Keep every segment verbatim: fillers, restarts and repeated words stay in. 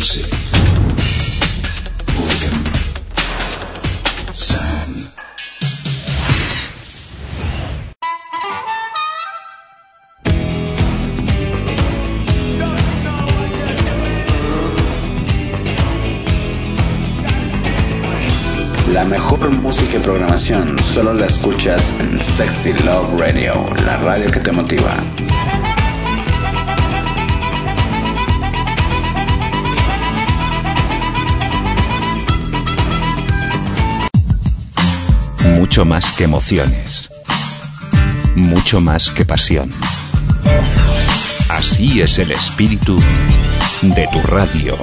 Music. Rhythm. Sound. La mejor música y programación solo la escuchas en Sexy Love Radio, la radio que te motiva. Mucho más que emociones, mucho más que pasión. Así es el espíritu de tu radio.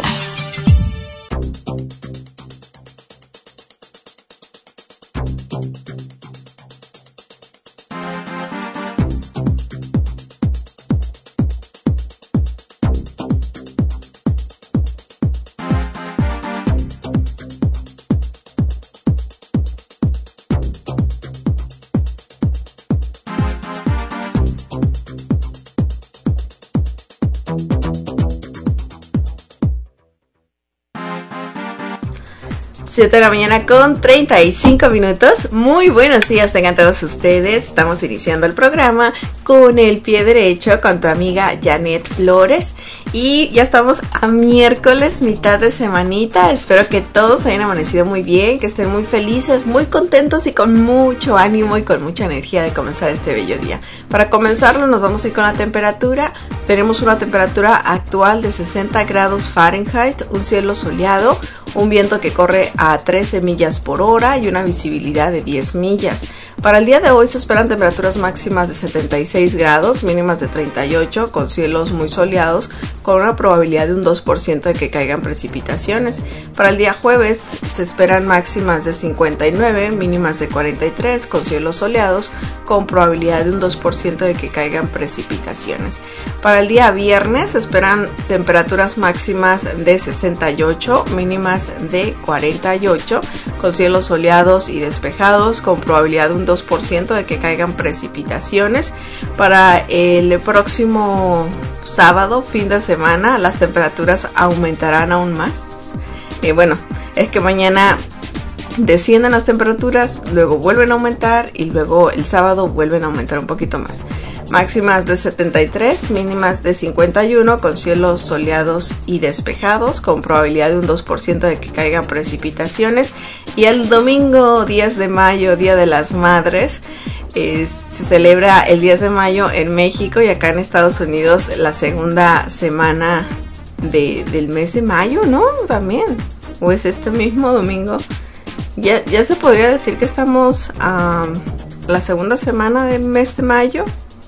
siete de la mañana con treinta y cinco minutos. Muy buenos días tengan todos ustedes. Estamos iniciando el programa con el pie derecho con tu amiga Janet Flores. Y ya estamos a miércoles, mitad de semanita. Espero que todos hayan amanecido muy bien, que estén muy felices, muy contentos y con mucho ánimo y con mucha energía de comenzar este bello día. Para comenzarlo nos vamos a ir con la temperatura. Tenemos una temperatura actual de sesenta grados Fahrenheit, un cielo soleado, un viento que corre a trece millas por hora y una visibilidad de diez millas. Para el día de hoy se esperan temperaturas máximas de setenta y seis grados, mínimas de treinta y ocho, con cielos muy soleados, con una probabilidad de un dos por ciento de que caigan precipitaciones. Para el día jueves se esperan máximas de cincuenta y nueve, mínimas de cuarenta y tres, con cielos soleados, con probabilidad de un dos por ciento de que caigan precipitaciones. Para el día viernes se esperan temperaturas máximas de sesenta y ocho, mínimas de cuarenta y ocho, con cielos soleados y despejados, con probabilidad de un dos por ciento de que caigan precipitaciones. Para el próximo sábado, fin de semana, las temperaturas aumentarán aún más. Eh, bueno, es que mañana descienden las temperaturas, luego vuelven a aumentar y luego el sábado vuelven a aumentar un poquito más. Máximas de setenta y tres, mínimas de cincuenta y uno, con cielos soleados y despejados, con probabilidad de un dos por ciento de que caigan precipitaciones. Y el domingo diez de mayo, Día de las Madres, eh, se celebra el diez de mayo en México y acá en Estados Unidos la segunda semana de, del mes de mayo, ¿no? También, o es este mismo domingo. Ya, ya se podría decir que estamos a um, la segunda semana del mes de mayo.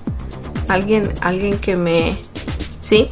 Alguien, alguien que me... Sí,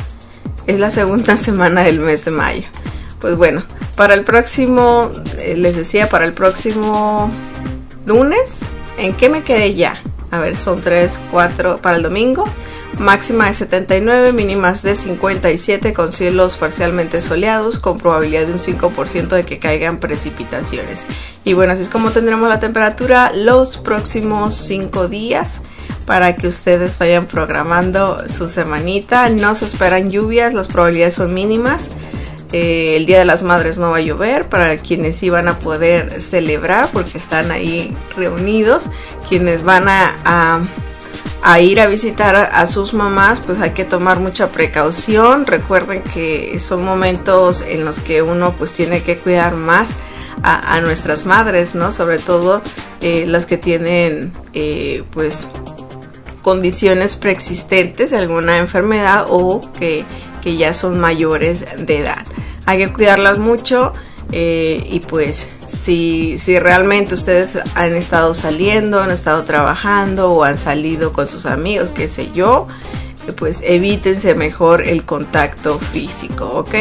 es la segunda semana del mes de mayo. Pues bueno, para el próximo, eh, les decía, para el próximo lunes, ¿en qué me quedé ya? A ver, son tres, cuatro, para el domingo. Máxima de setenta y nueve, mínimas de cincuenta y siete, con cielos parcialmente soleados, con probabilidad de un cinco por ciento de que caigan precipitaciones. Y bueno, así es como tendremos la temperatura los próximos cinco días, para que ustedes vayan programando su semanita. No se esperan lluvias, las probabilidades son mínimas. Eh, el Día de las Madres no va a llover, para quienes sí van a poder celebrar porque están ahí reunidos. Quienes van a, a, a ir a visitar a, a sus mamás, pues hay que tomar mucha precaución. Recuerden que son momentos en los que uno pues tiene que cuidar más a, a nuestras madres, ¿no? Sobre todo eh, los que tienen eh, pues condiciones preexistentes de alguna enfermedad o que, que ya son mayores de edad. Hay que cuidarlas mucho eh, y pues si, si realmente ustedes han estado saliendo, han estado trabajando o han salido con sus amigos, qué sé yo, pues evítense mejor el contacto físico, ¿ok?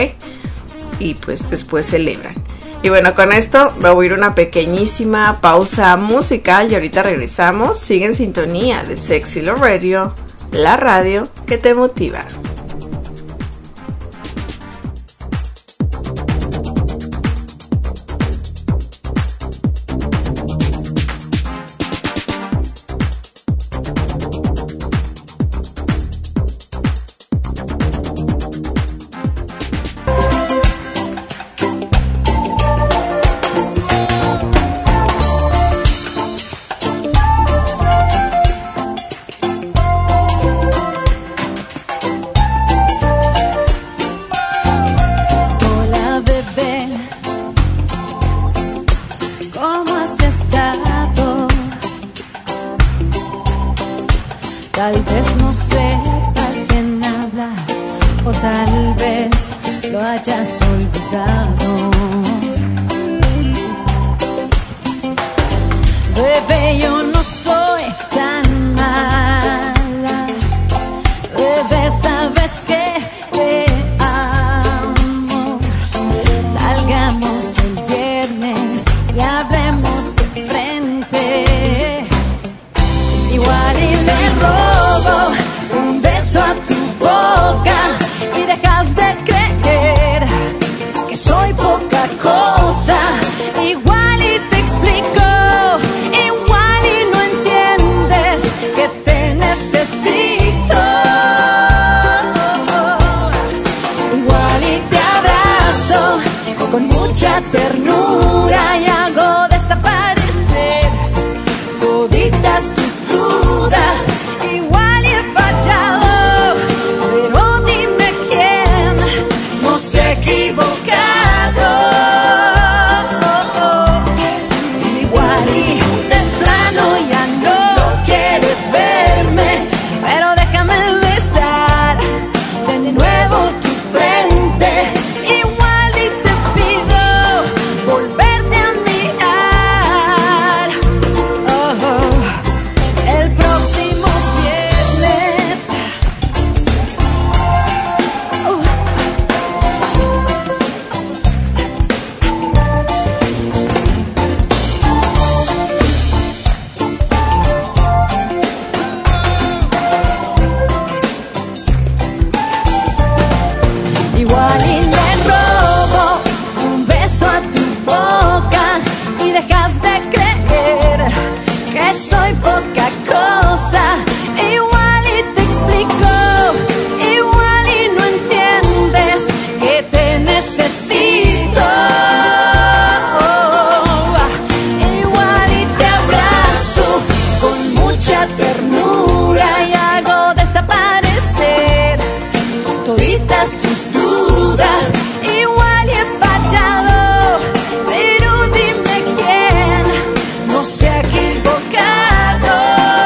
Y pues después celebran. Y bueno, con esto me voy a ir a una pequeñísima pausa musical y ahorita regresamos. Sigue en sintonía de Sexy Love Radio, la radio que te motiva. o tal vez lo hayas olvidado. Bebé, yo no soy tan mala. Bebé, sabes que te amo. Salgamos el viernes y hablemos de frente. Igual y le robo un beso a tu boca y dejas de creer que soy poca cosa. Igual y te explico, igual y no entiendes que te necesito. Igual y te abrazo con mucha ternura y hago desaparecer toditas tus dudas. Igual y he fallado, pero dime quién no se ha equivocado. Igual y de plano ya no quieres verme, pero déjame besar de nuevo tu frente. Igual y te pido volverte a mirar. Oh, oh. El próximo viernes. Oh. Igual y le robo un beso a tu boca y dejas de creer que soy poca cosa. Igual y te explico, igual y no entiendes que te necesito. Igual y te abrazo con mucha ternura y hago desaparecer toditas tus dudas. Igual y he fallado, pero dime quién no se ha equivocado.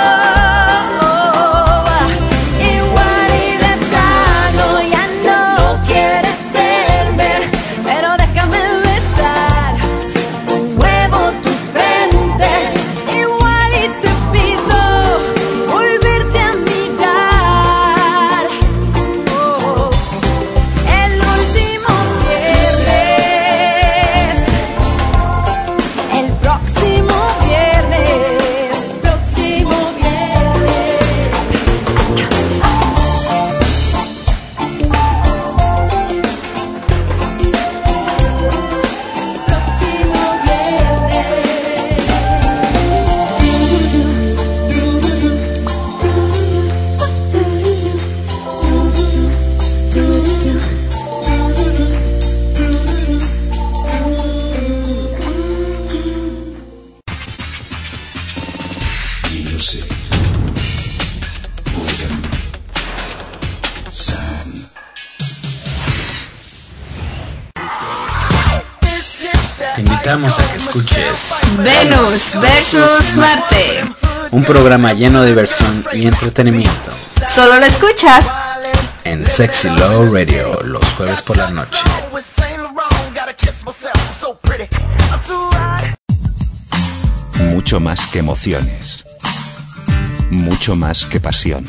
Igual y de plano ya no quieres verme, pero déjame besar de nuevo tu frente. Igual y te pido volverte a mirar. Oh, el último viernes, el próximo viernes, próximo viernes. Próximo Music. Rhythm. Sound. Te invitamos a que escuches Venus versus Marte. un programa lleno de diversión y entretenimiento Solo lo escuchas en Sexy Love Radio los jueves por la noche. Mucho más que emociones. Mucho más que pasión.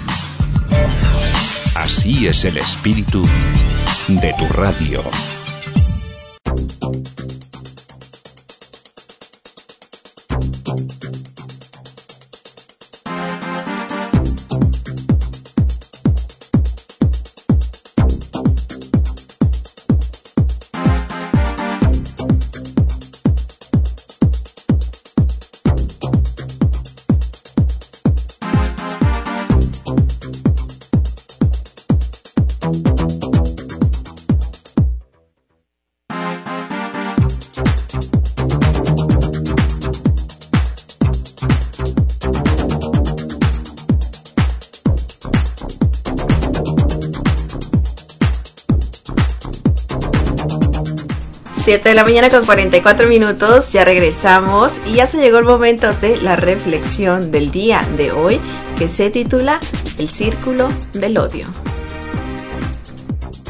Así es el espíritu de tu radio. siete de la mañana con cuarenta y cuatro minutos, ya regresamos y ya se llegó el momento de la reflexión del día de hoy, que se titula El Círculo del Odio.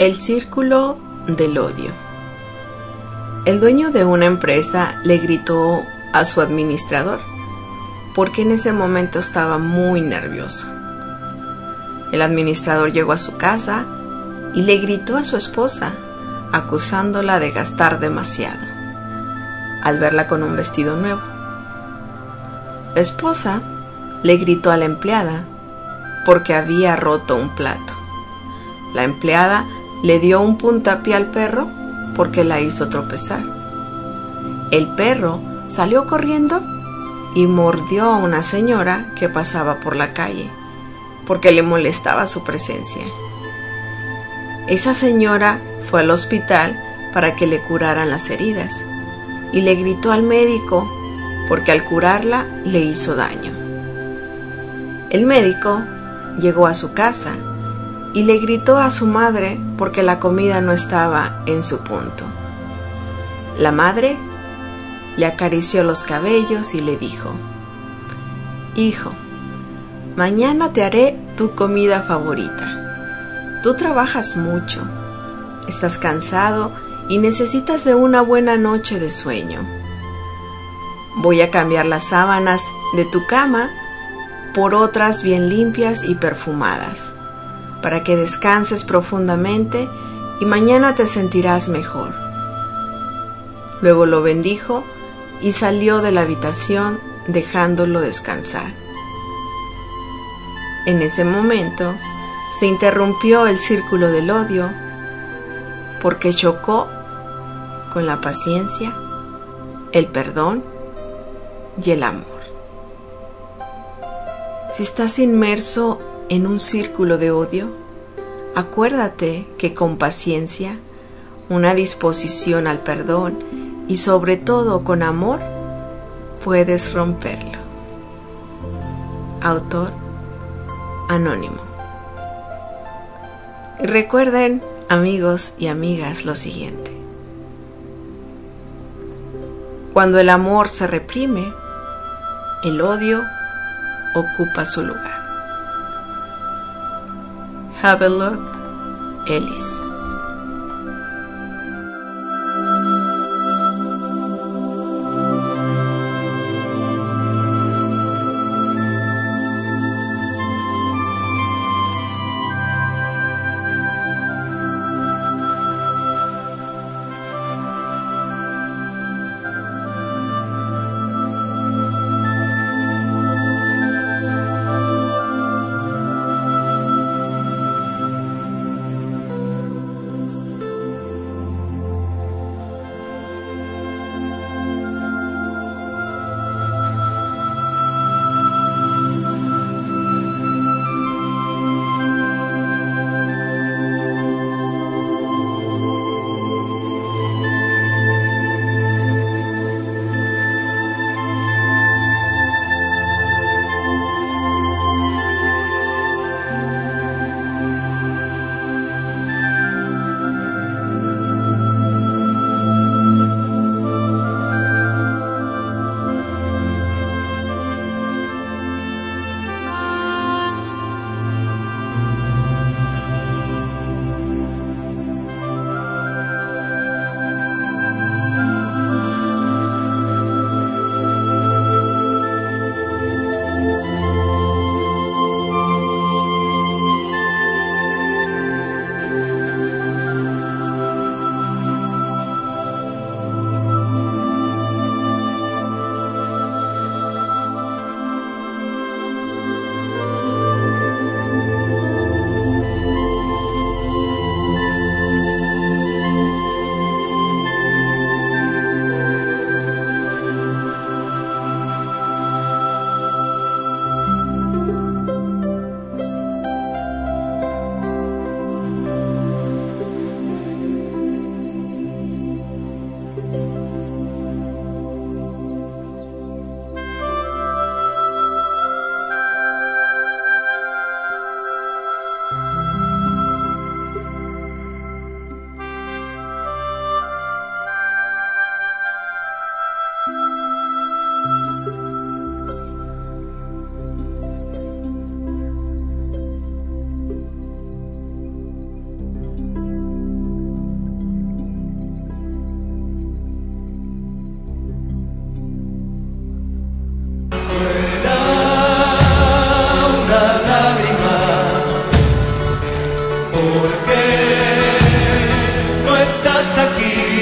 El círculo del odio. El dueño de una empresa le gritó a su administrador, porque en ese momento estaba muy nervioso. El administrador llegó a su casa y le gritó a su esposa, acusándola de gastar demasiado, al verla con un vestido nuevo. La esposa le gritó a la empleada porque había roto un plato. La empleada le dio un puntapié al perro porque la hizo tropezar. El perro salió corriendo y mordió a una señora que pasaba por la calle porque le molestaba su presencia. Esa señora fue al hospital para que le curaran las heridas y le gritó al médico porque al curarla le hizo daño. El médico llegó a su casa y le gritó a su madre porque la comida no estaba en su punto. La madre le acarició los cabellos y le dijo: «Hijo, mañana te haré tu comida favorita. Tú trabajas mucho, estás cansado y necesitas de una buena noche de sueño. Voy a cambiar las sábanas de tu cama por otras bien limpias y perfumadas, para que descanses profundamente y mañana te sentirás mejor». Luego lo bendijo y salió de la habitación dejándolo descansar. En ese momento se interrumpió el círculo del odio porque chocó con la paciencia, el perdón y el amor. Si estás inmerso en un círculo de odio, acuérdate que con paciencia, una disposición al perdón y sobre todo con amor, puedes romperlo. Autor anónimo. Y recuerden, amigos y amigas, lo siguiente: cuando el amor se reprime, el odio ocupa su lugar. Havelock Ellis.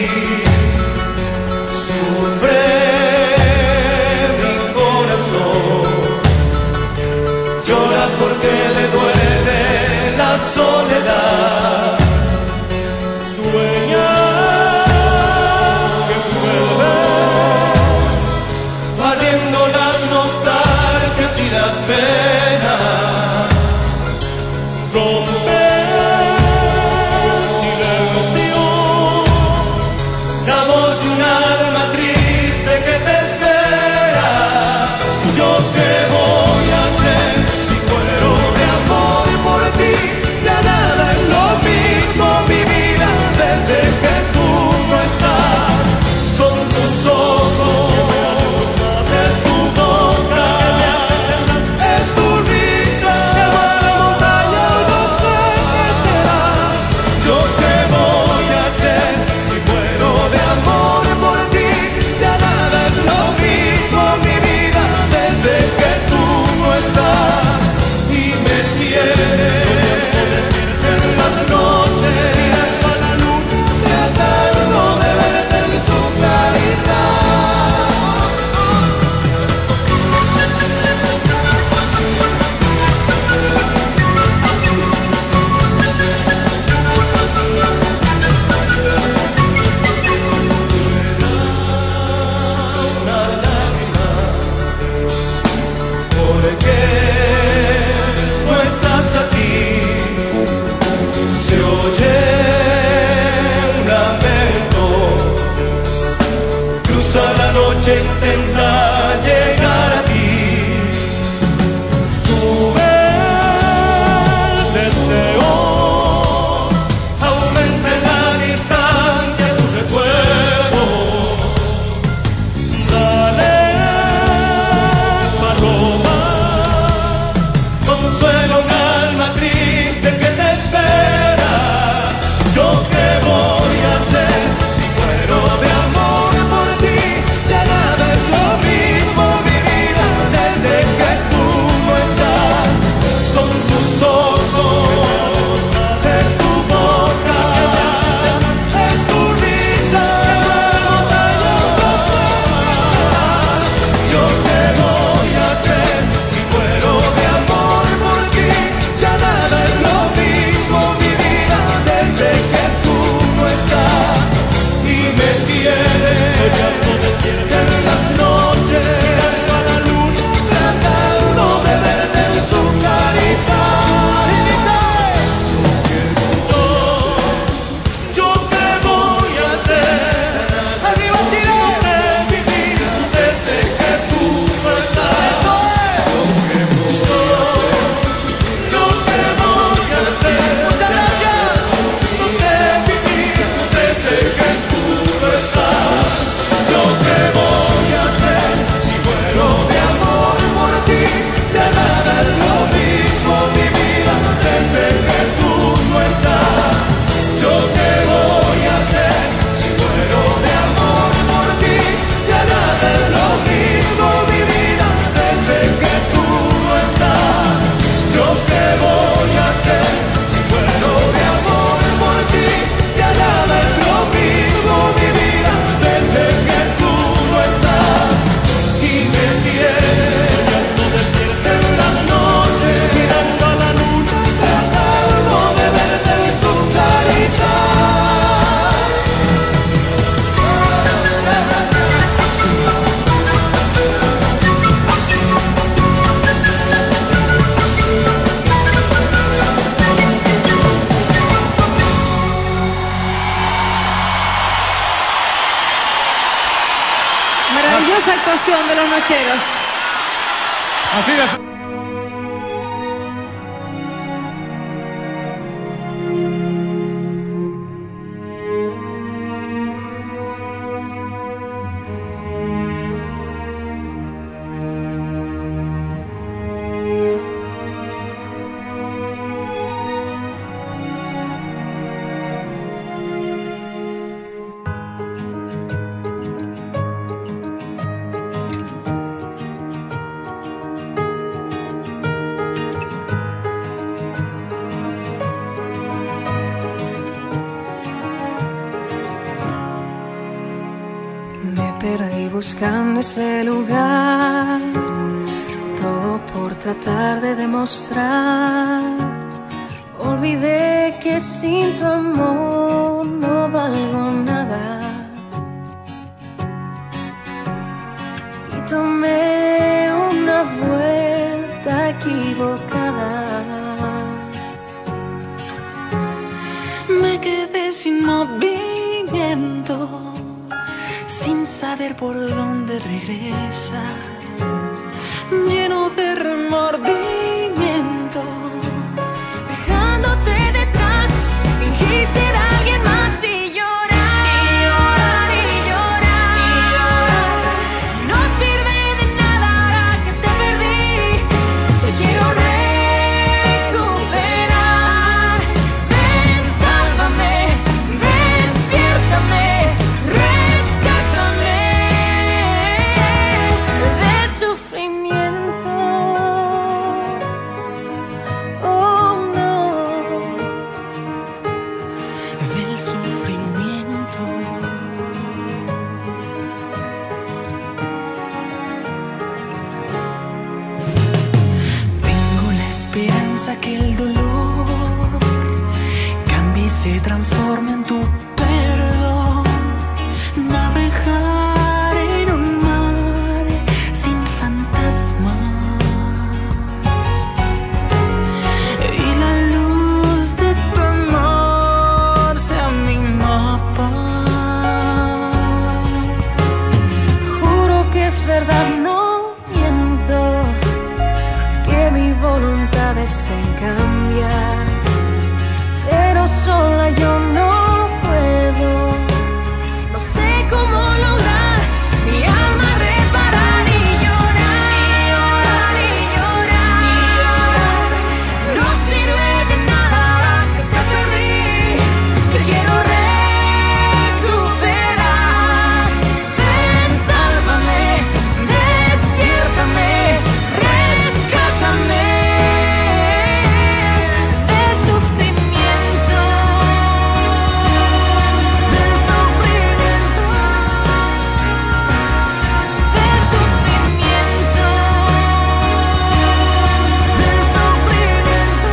Sufre mi corazón, llora porque le duele la soledad. Sueña que vuelves, barriendo las nostalgias y las penas. Rompe silencio, la voz de un alma triste que te espera. ¿Yo qué voy a hacer si muero de amor por ti? Ya nada es lo mismo, mi vida, desde que tú no estás. Son tus ojos, es tu boca, es tu risa, que va la montaña, no sé qué será. ¿Yo qué voy a hacer si muero de amor por ti? Ya nada es lo mismo, mi vida, desde que tú no estás. Y me tienes en las noches mirando a la luz, tratando de verte en su claridad. Una lágrima, porque no estás aquí. Se oye un lamento, cruza la noche, intenta llegar a ti. Sube el deseo, aumenta la distancia tu recuerdo. Dale, paloma, consuelo a un alma triste que te espera. ¿Yo qué voy a hacer si muero de amor por ti? Ya nada es lo mismo, mi vida, desde que tú no estás. Son tus ojos, es tu boca, es tu risa, ¿yo qué voy a hacer si muero de amor por ti? Ya nada es lo mismo, mi vida, desde que tú no estás. Y me tienes en las noches mirando a la luz, tratando de verte en su claridad. Y dice, yo qué voy a hacer, arriba Chile, de mi vida, desde que tú no estás. Eso es. Yo qué voy a hacer, muchas gracias, de mi vida, desde que tú no estás. Yo qué voy a hacer si muero de amor por ti. Ya nada es lo mismo, mi vida, desde que tú no estás. Yo qué voy a hacer si muero de amor por ti. Ya nada es lo mismo, mi vida, desde que tú no estás. Yo qué voy a hacer si muero de amor por ti. Ya nada es lo mismo, mi vida, desde que tú no estás. Y me tienes en las noches mirando a la luna, tratando de verte en su claridad. Maravillosa actuación de los nocheros. Así de... perdí buscando ese lugar, todo por tratar de demostrar. Olvidé que sin tu amor no valgo nada y tomé una vuelta equivocada. Me quedé sin movimiento, sin saber por dónde regresar, lleno de remordimiento. Dejándote detrás, fingí ser alguien más y llorar, y llorar, y llorar, y llorar. No sirve de nada ahora que te perdí, te quiero recuperar. Ven, sálvame, despiértame, rescátame del sufrimiento. Oh no, Del sufrimiento. Tengo la esperanza que el dolor cambie y se transforme en tu perdón. Navegar en un mar sin fantasmas y la luz de tu amor sea mi mapa. juro que es verdad, no miento, que mi voluntad es en cambiar, pero sola yo no puedo. No sé cómo lograr mi alma reparar y llorar, y llorar, y llorar, y llorar. No sirve de nada ahora que te perdí, te quiero recuperar. Ven, sálvame, despiértame, rescátame del sufrimiento. Del sufrimiento. Del sufrimiento. Del sufrimiento.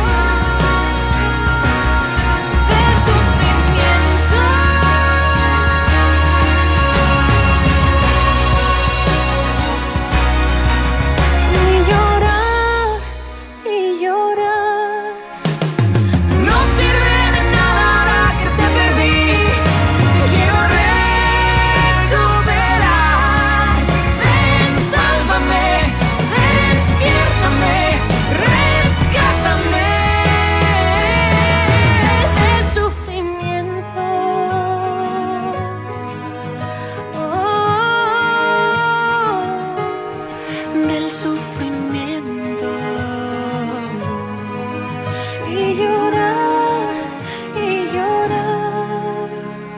Del sufrimiento. Y llorar, y llorar. No sirve de nada ahora que te perdí, te quiero recuperar. Ven, sálvame, despiértame, rescátame del sufrimiento. Oh, Del sufrimiento. y llorar, y llorar.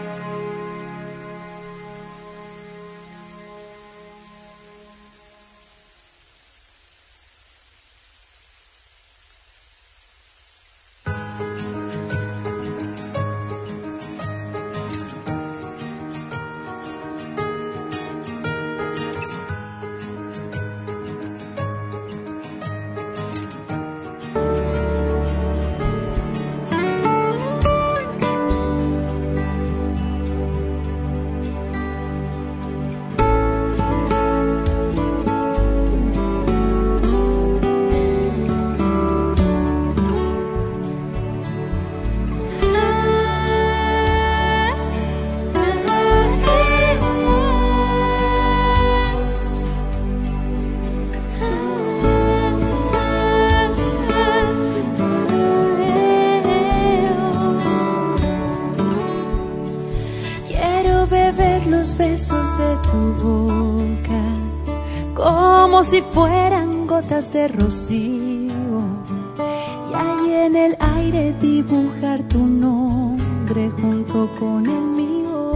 Quiero beber los besos de tu boca como si fueran gotas de rocío, y ahí en el aire dibujar tu nombre junto con el mío.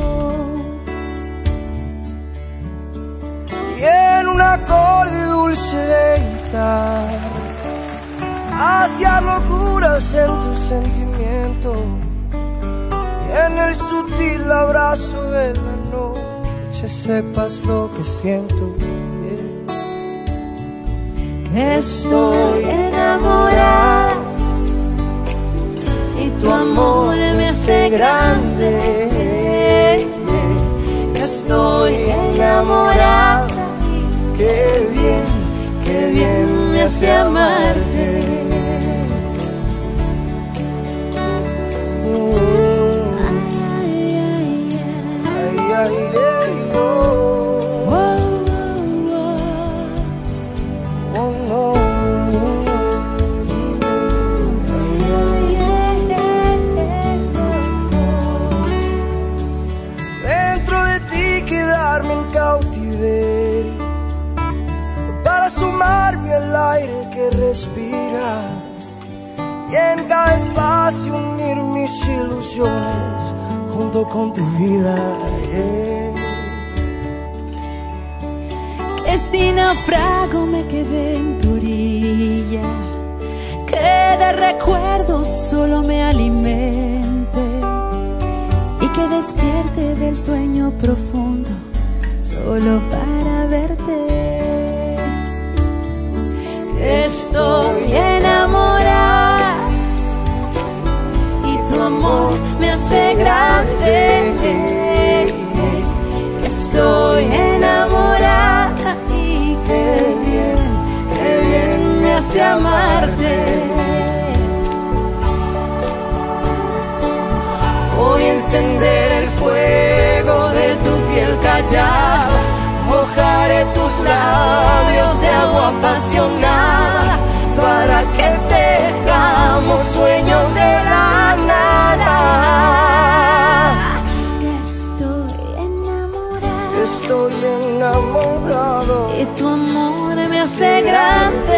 Y en un acorde dulce de guitarra, hacia locuras en tu sentimiento, y en el sutil abrazo de la noche noche sepas lo que siento. Que estoy enamorada y tu amor me hace grande. Que estoy enamorada y qué bien, qué bien me hace amarte. Respiras y en cada espacio unir mis ilusiones junto con tu vida. Yeah. Que si naufrago me quedé en tu orilla, que de recuerdos solo me alimente y que despierte del sueño profundo solo para verte. Estoy enamorada y tu amor me hace grande. Estoy enamorada y qué bien, qué bien me hace amarte. Voy a encender el fuego de tu piel callada, mojaré tus labios de agua apasionada para que tejamos sueños de la nada. Que estoy enamorado, estoy enamorado y tu amor me hace grande.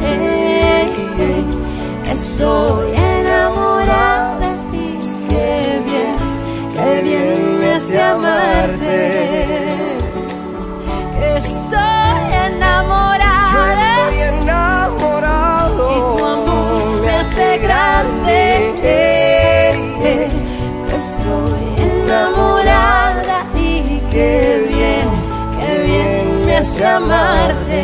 Estoy enamorada y qué bien, qué bien me hace amarte. Estoy enamorada, yo estoy enamorado y tu amor me hace grande. Estoy enamorada y qué bien, qué bien me hace amarte.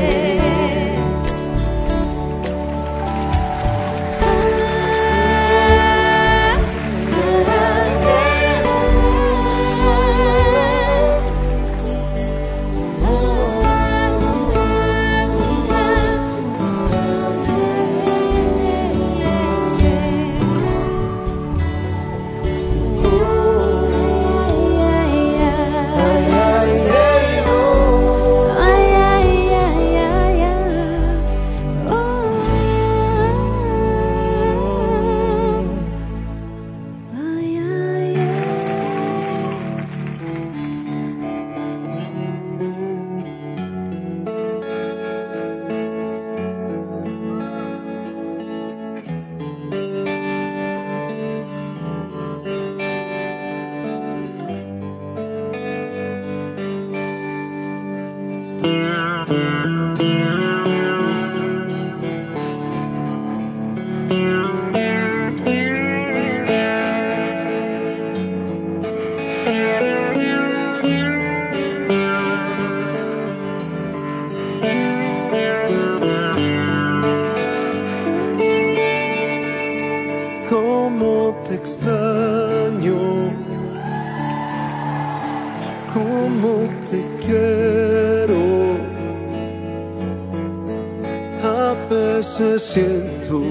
Siento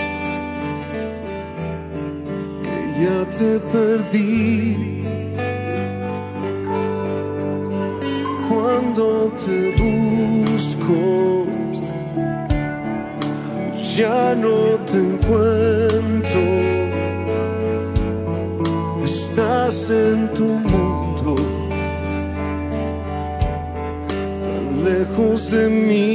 que ya te perdí. Cuando te busco, ya no te encuentro. Estás en tu mundo, tan lejos de mí.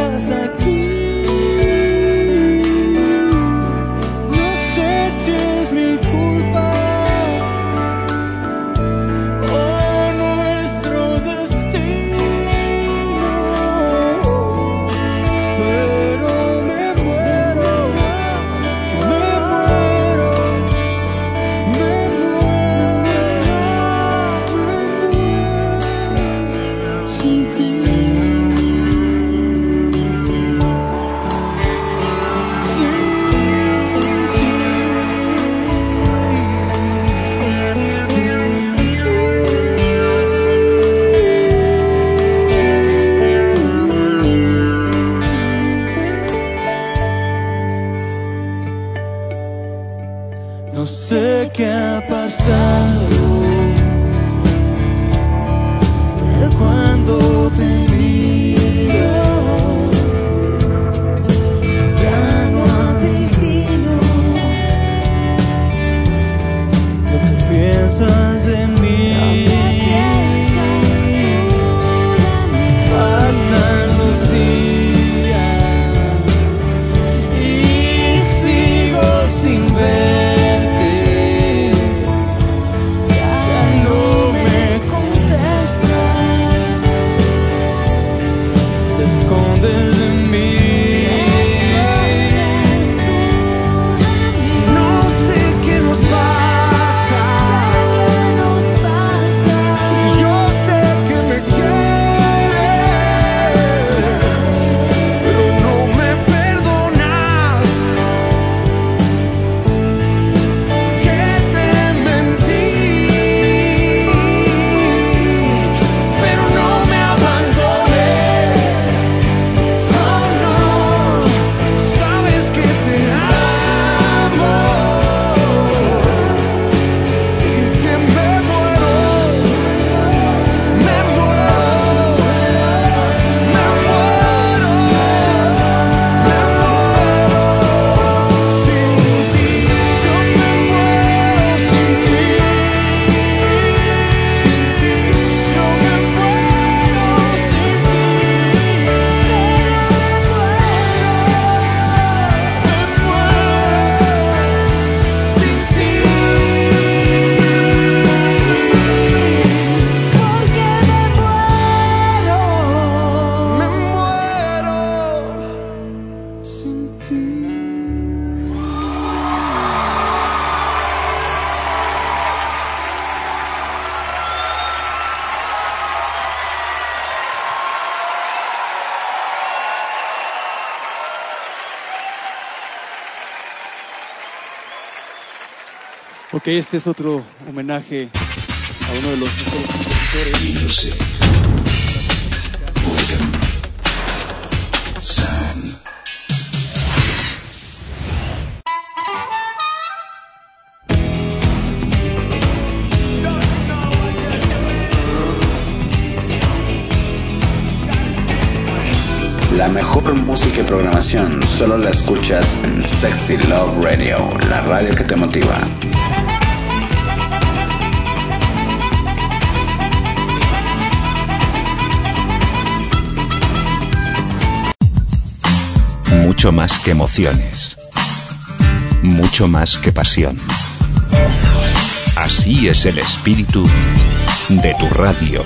No sé si es mi No sé qué ha pasado cuando te miro. Ya no adivino lo que piensas de mí. Pasan los días y sigo sin verte. Ya no me contestas, te escondes de mí. No sé qué nos pasa, yo sé que me quieres, pero no me perdonas, que te mentí, pero no me abandones. Oh no, sabes que te amo y que me muero, me muero, me muero, me muero sin ti. Yo me muero sin ti, sin ti. Yo me muero sin ti, me muero, sin ti. Porque me muero, me muero sin ti. Ok, este es otro homenaje a uno de los mejores compositores. Music. Rhythm. Sound. La mejor música y programación solo la escuchas en Sexy Love Radio, la radio que te motiva. Mucho más que emociones. Mucho más que pasión. Así es el espíritu de tu radio.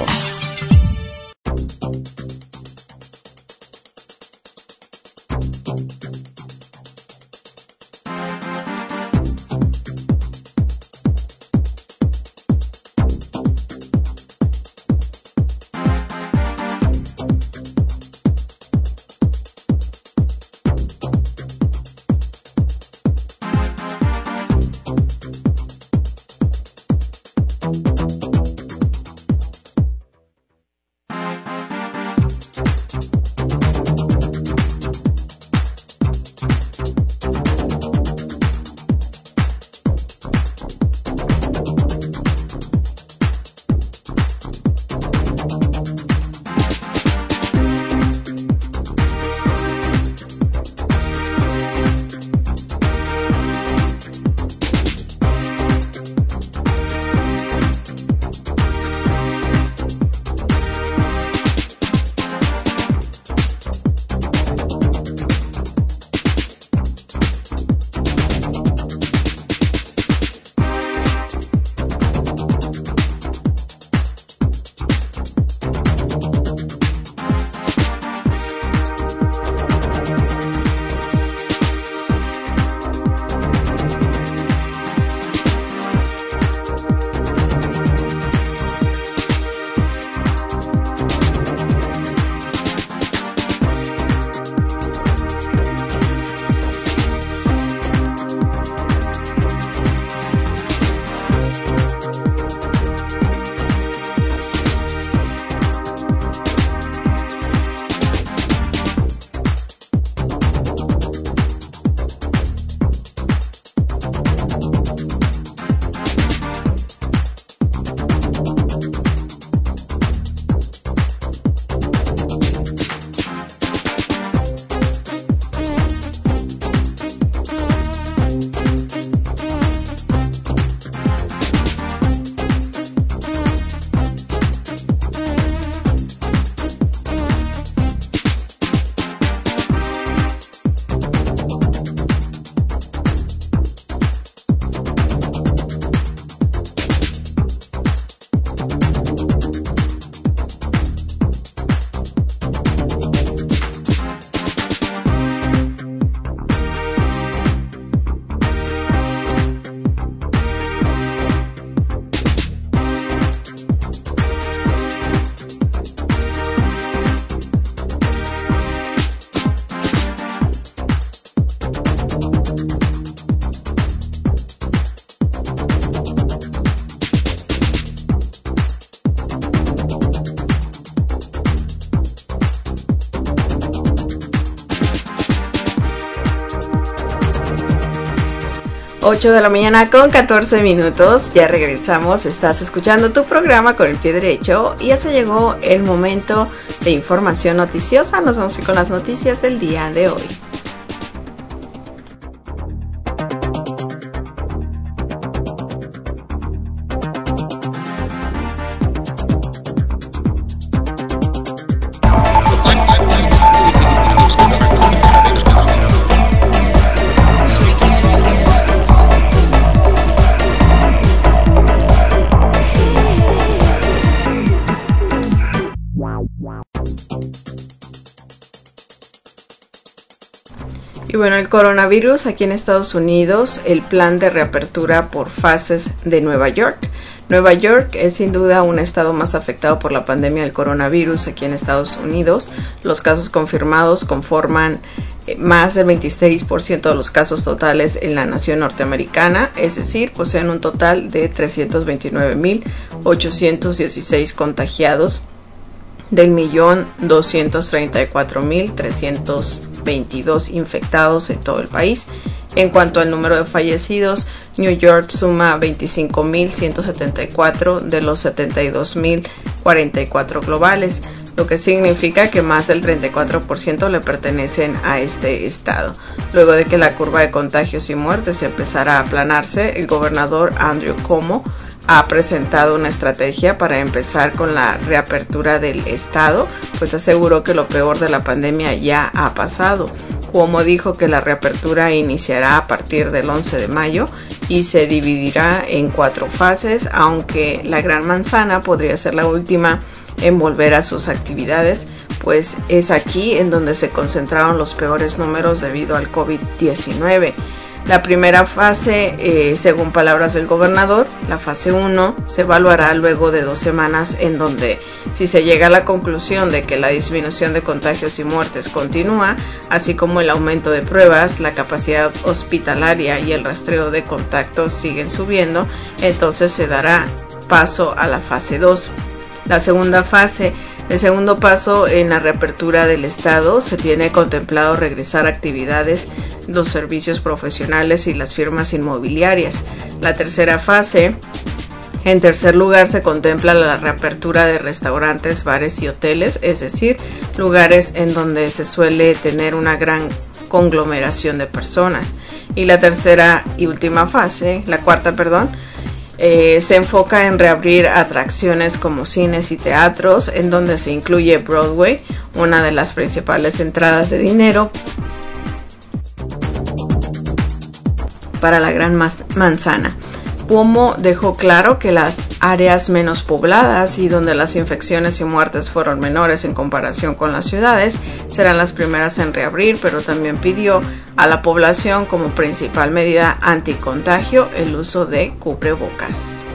ocho de la mañana con catorce minutos, ya regresamos, estás escuchando tu programa con el pie derecho y ya se llegó el momento de información noticiosa. Nos vamos a ir con las noticias del día de hoy. Y bueno, el coronavirus aquí en Estados Unidos, el plan de reapertura por fases de Nueva York. Nueva York es sin duda un estado más afectado por la pandemia del coronavirus aquí en Estados Unidos. Los casos confirmados conforman más del veintiséis por ciento de los casos totales en la nación norteamericana, es decir, poseen un total de trescientos veintinueve mil ochocientos dieciséis contagiados del millón doscientos treinta y cuatro mil trescientos veintidós infectados en todo el país. En cuanto al número de fallecidos, New York suma veinticinco mil ciento setenta y cuatro de los setenta y dos mil cuarenta y cuatro globales, lo que significa que más del treinta y cuatro por ciento le pertenecen a este estado. Luego de que la curva de contagios y muertes empezara a aplanarse, el gobernador Andrew Cuomo ha presentado una estrategia para empezar con la reapertura del estado, pues aseguró que lo peor de la pandemia ya ha pasado. Cuomo dijo que la reapertura iniciará a partir del once de mayo y se dividirá en cuatro fases, aunque la Gran Manzana podría ser la última en volver a sus actividades, pues es aquí en donde se concentraron los peores números debido al COVID diecinueve. La primera fase, eh, según palabras del gobernador, la fase uno, se evaluará luego de dos semanas, en donde, si se llega a la conclusión de que la disminución de contagios y muertes continúa, así como el aumento de pruebas, la capacidad hospitalaria y el rastreo de contactos siguen subiendo, entonces se dará paso a la fase dos. La segunda fase, el segundo paso en la reapertura del estado, se tiene contemplado regresar a actividades, los servicios profesionales y las firmas inmobiliarias. La tercera fase, en tercer lugar, se contempla la reapertura de restaurantes, bares y hoteles, es decir, lugares en donde se suele tener una gran conglomeración de personas. Y la tercera y última fase, la cuarta, perdón, Eh, se enfoca en reabrir atracciones como cines y teatros, en donde se incluye Broadway, una de las principales entradas de dinero para la Gran Manzana. Cuomo dejó claro que las áreas menos pobladas y donde las infecciones y muertes fueron menores en comparación con las ciudades serán las primeras en reabrir, pero también pidió a la población como principal medida anticontagio el uso de cubrebocas.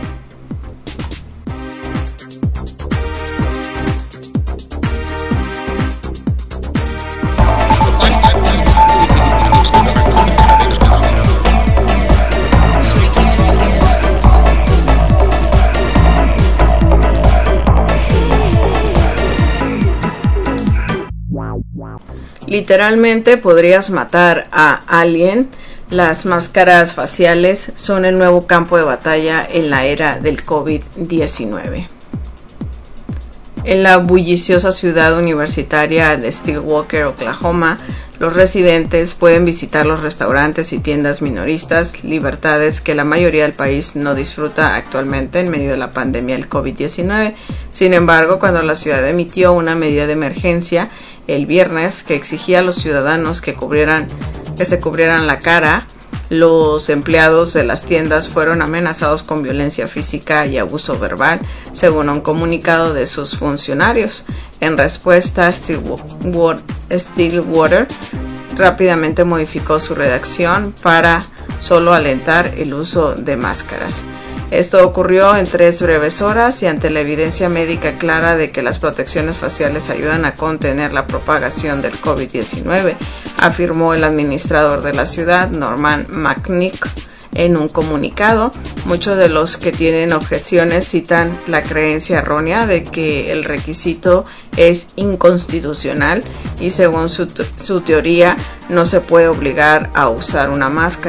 Literalmente podrías matar a alguien. Las máscaras faciales son el nuevo campo de batalla en la era del COVID diecinueve. En la bulliciosa ciudad universitaria de Stillwater, Oklahoma, los residentes pueden visitar los restaurantes y tiendas minoristas, libertades que la mayoría del país no disfruta actualmente en medio de la pandemia del COVID diecinueve. Sin embargo, cuando la ciudad emitió una medida de emergencia el viernes que exigía a los ciudadanos que cubrieran, que se cubrieran la cara, los empleados de las tiendas fueron amenazados con violencia física y abuso verbal, según un comunicado de sus funcionarios. En respuesta, Stillwater, Stillwater rápidamente modificó su redacción para solo alentar el uso de máscaras. Esto ocurrió en tres breves horas y ante la evidencia médica clara de que las protecciones faciales ayudan a contener la propagación del COVID diecinueve, afirmó el administrador de la ciudad, Norman McNick, en un comunicado. Muchos de los que tienen objeciones citan la creencia errónea de que el requisito es inconstitucional y según su, su teoría no se puede obligar a usar una máscara.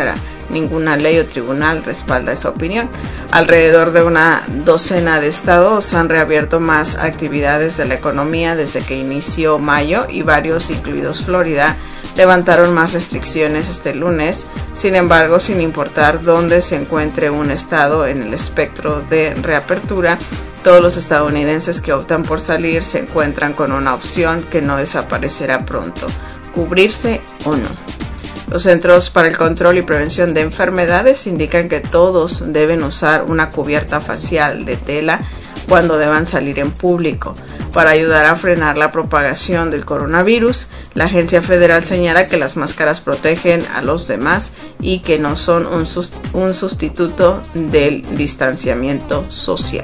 Ninguna ley o tribunal respalda esa opinión. Alrededor de una docena de estados han reabierto más actividades de la economía desde que inició mayo y varios, incluidos Florida, levantaron más restricciones este lunes. Sin embargo, sin importar dónde se encuentre un estado en el espectro de reapertura, todos los estadounidenses que optan por salir se encuentran con una opción que no desaparecerá pronto: cubrirse o no. Los Centros para el Control y Prevención de Enfermedades indican que todos deben usar una cubierta facial de tela cuando deban salir en público para ayudar a frenar la propagación del coronavirus. La agencia federal señala que las máscaras protegen a los demás y que no son un, sust- un sustituto del distanciamiento social.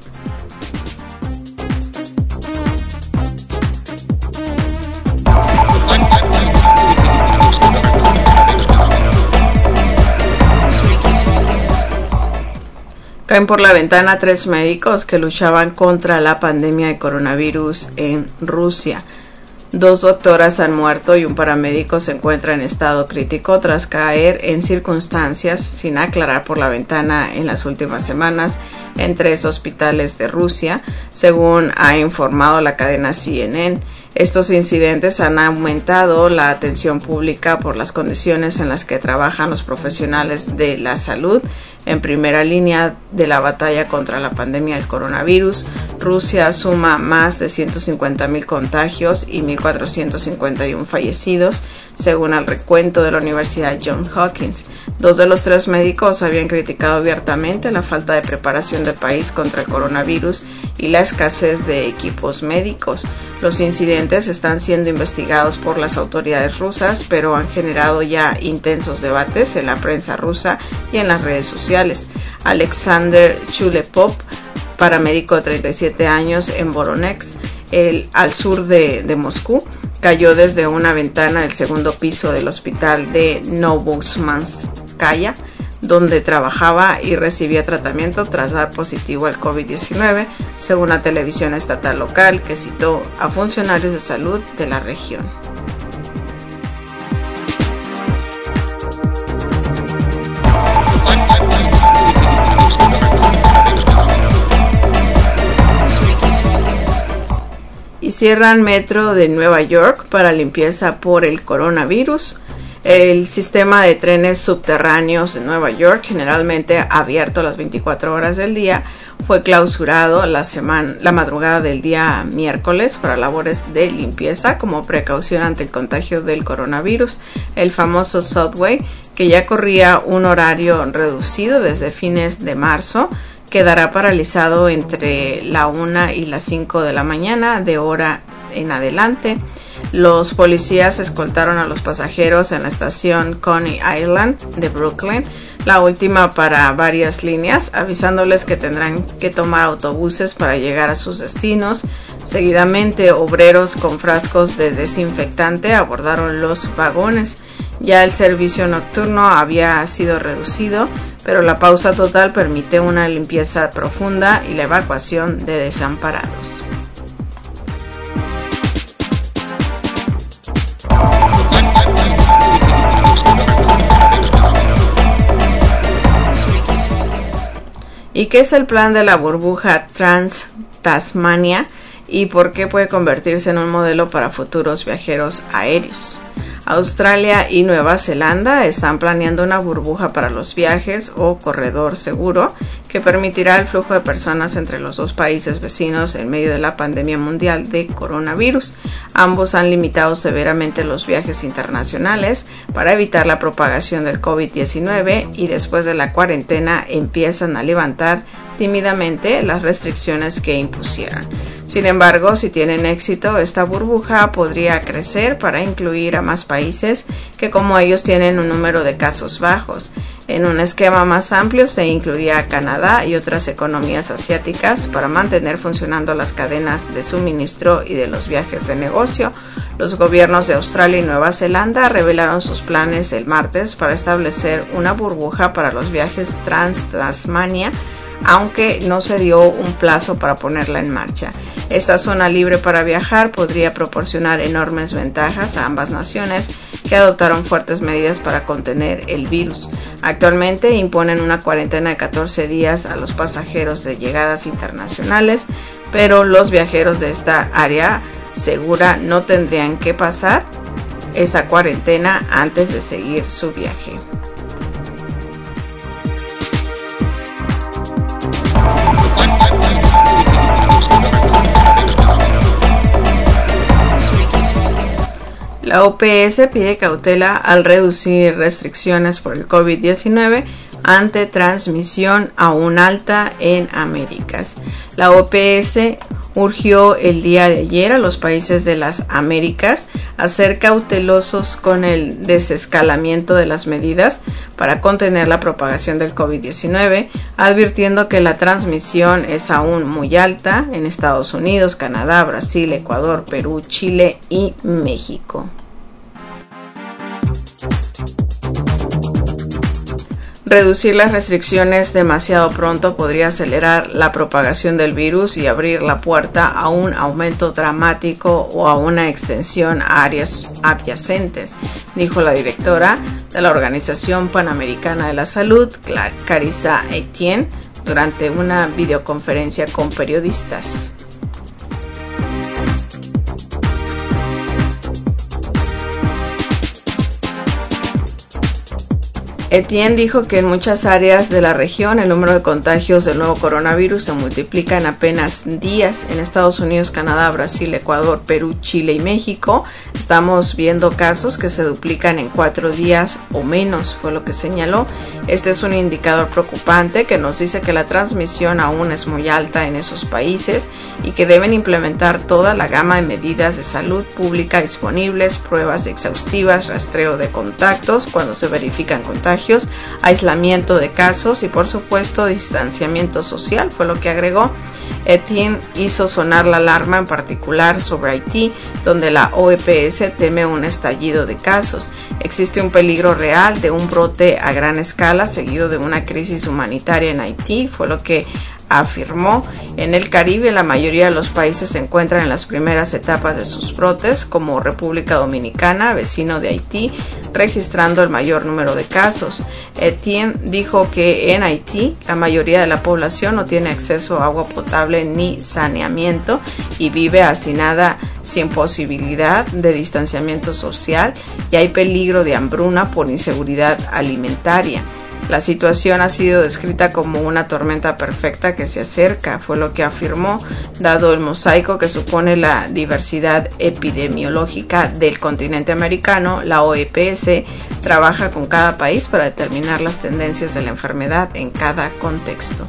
Caen por la ventana tres médicos que luchaban contra la pandemia de coronavirus en Rusia. Dos doctoras han muerto y un paramédico se encuentra en estado crítico tras caer en circunstancias sin aclarar por la ventana en las últimas semanas en tres hospitales de Rusia, según ha informado la cadena C N N. Estos incidentes han aumentado la atención pública por las condiciones en las que trabajan los profesionales de la salud en primera línea de la batalla contra la pandemia del coronavirus. Rusia suma más de ciento cincuenta mil contagios y mil cuatrocientos cincuenta y uno fallecidos, según el recuento de la Universidad Johns Hopkins. Dos de los tres médicos habían criticado abiertamente la falta de preparación del país contra el coronavirus y la escasez de equipos médicos. Los incidentes están siendo investigados por las autoridades rusas, pero han generado ya intensos debates en la prensa rusa y en las redes sociales. Alexander Chulepov, paramédico de treinta y siete años en Voronezh, el, al sur de, de Moscú, cayó desde una ventana del segundo piso del hospital de Novosmanskaya, donde trabajaba y recibía tratamiento tras dar positivo al COVID diecinueve, según la televisión estatal local, que citó a funcionarios de salud de la región. Y cierran metro de Nueva York para limpieza por el coronavirus. El sistema de trenes subterráneos en Nueva York, generalmente abierto las veinticuatro horas del día, fue clausurado la semana, la madrugada del día miércoles para labores de limpieza como precaución ante el contagio del coronavirus. El famoso Subway, que ya corría un horario reducido desde fines de marzo, quedará paralizado entre la una y las cinco de la mañana de hora en adelante. Los policías escoltaron a los pasajeros en la estación Coney Island de Brooklyn, la última para varias líneas, avisándoles que tendrán que tomar autobuses para llegar a sus destinos. Seguidamente, obreros con frascos de desinfectante abordaron los vagones. Ya el servicio nocturno había sido reducido, pero la pausa total permite una limpieza profunda y la evacuación de desamparados. ¿Y qué es el plan de la burbuja Trans-Tasmania y por qué puede convertirse en un modelo para futuros viajeros aéreos? Australia y Nueva Zelanda están planeando una burbuja para los viajes o corredor seguro que permitirá el flujo de personas entre los dos países vecinos en medio de la pandemia mundial de coronavirus. Ambos han limitado severamente los viajes internacionales para evitar la propagación del COVID diecinueve y después de la cuarentena empiezan a levantar tímidamente las restricciones que impusieron. Sin embargo, si tienen éxito, esta burbuja podría crecer para incluir a más países que como ellos tienen un número de casos bajos. En un esquema más amplio se incluiría a Canadá y otras economías asiáticas para mantener funcionando las cadenas de suministro y de los viajes de negocio. Los gobiernos de Australia y Nueva Zelanda revelaron sus planes el martes para establecer una burbuja para los viajes Trans-Tasmania aunque no se dio un plazo para ponerla en marcha. Esta zona libre para viajar podría proporcionar enormes ventajas a ambas naciones que adoptaron fuertes medidas para contener el virus. Actualmente imponen una cuarentena de catorce días a los pasajeros de llegadas internacionales, pero los viajeros de esta área segura no tendrían que pasar esa cuarentena antes de seguir su viaje. La O P S pide cautela al reducir restricciones por el COVID diecinueve ante transmisión aún alta en Américas. La O P S urgió el día de ayer a los países de las Américas a ser cautelosos con el desescalamiento de las medidas para contener la propagación del COVID diecinueve, advirtiendo que la transmisión es aún muy alta en Estados Unidos, Canadá, Brasil, Ecuador, Perú, Chile y México. Reducir las restricciones demasiado pronto podría acelerar la propagación del virus y abrir la puerta a un aumento dramático o a una extensión a áreas adyacentes, dijo la directora de la Organización Panamericana de la Salud, Carissa Etienne, durante una videoconferencia con periodistas. Etienne dijo que en muchas áreas de la región el número de contagios del nuevo coronavirus se multiplica en apenas días. En Estados Unidos, Canadá, Brasil, Ecuador, Perú, Chile y México estamos viendo casos que se duplican en cuatro días o menos, fue lo que señaló. Este es un indicador preocupante que nos dice que la transmisión aún es muy alta en esos países y que deben implementar toda la gama de medidas de salud pública disponibles, pruebas exhaustivas, rastreo de contactos cuando se verifican contagios, aislamiento de casos y por supuesto distanciamiento social, fue lo que agregó. Etienne hizo sonar la alarma en particular sobre Haití, donde la O P S teme un estallido de casos. Existe un peligro real de un brote a gran escala seguido de una crisis humanitaria en Haití, fue lo que afirmó. En el Caribe, la mayoría de los países se encuentran en las primeras etapas de sus brotes, como República Dominicana, vecino de Haití, registrando el mayor número de casos. Etienne dijo que en Haití la mayoría de la población no tiene acceso a agua potable ni saneamiento y vive hacinada sin posibilidad de distanciamiento social y hay peligro de hambruna por inseguridad alimentaria. La situación ha sido descrita como una tormenta perfecta que se acerca, fue lo que afirmó, dado el mosaico que supone la diversidad epidemiológica del continente americano. La O P S trabaja con cada país para determinar las tendencias de la enfermedad en cada contexto.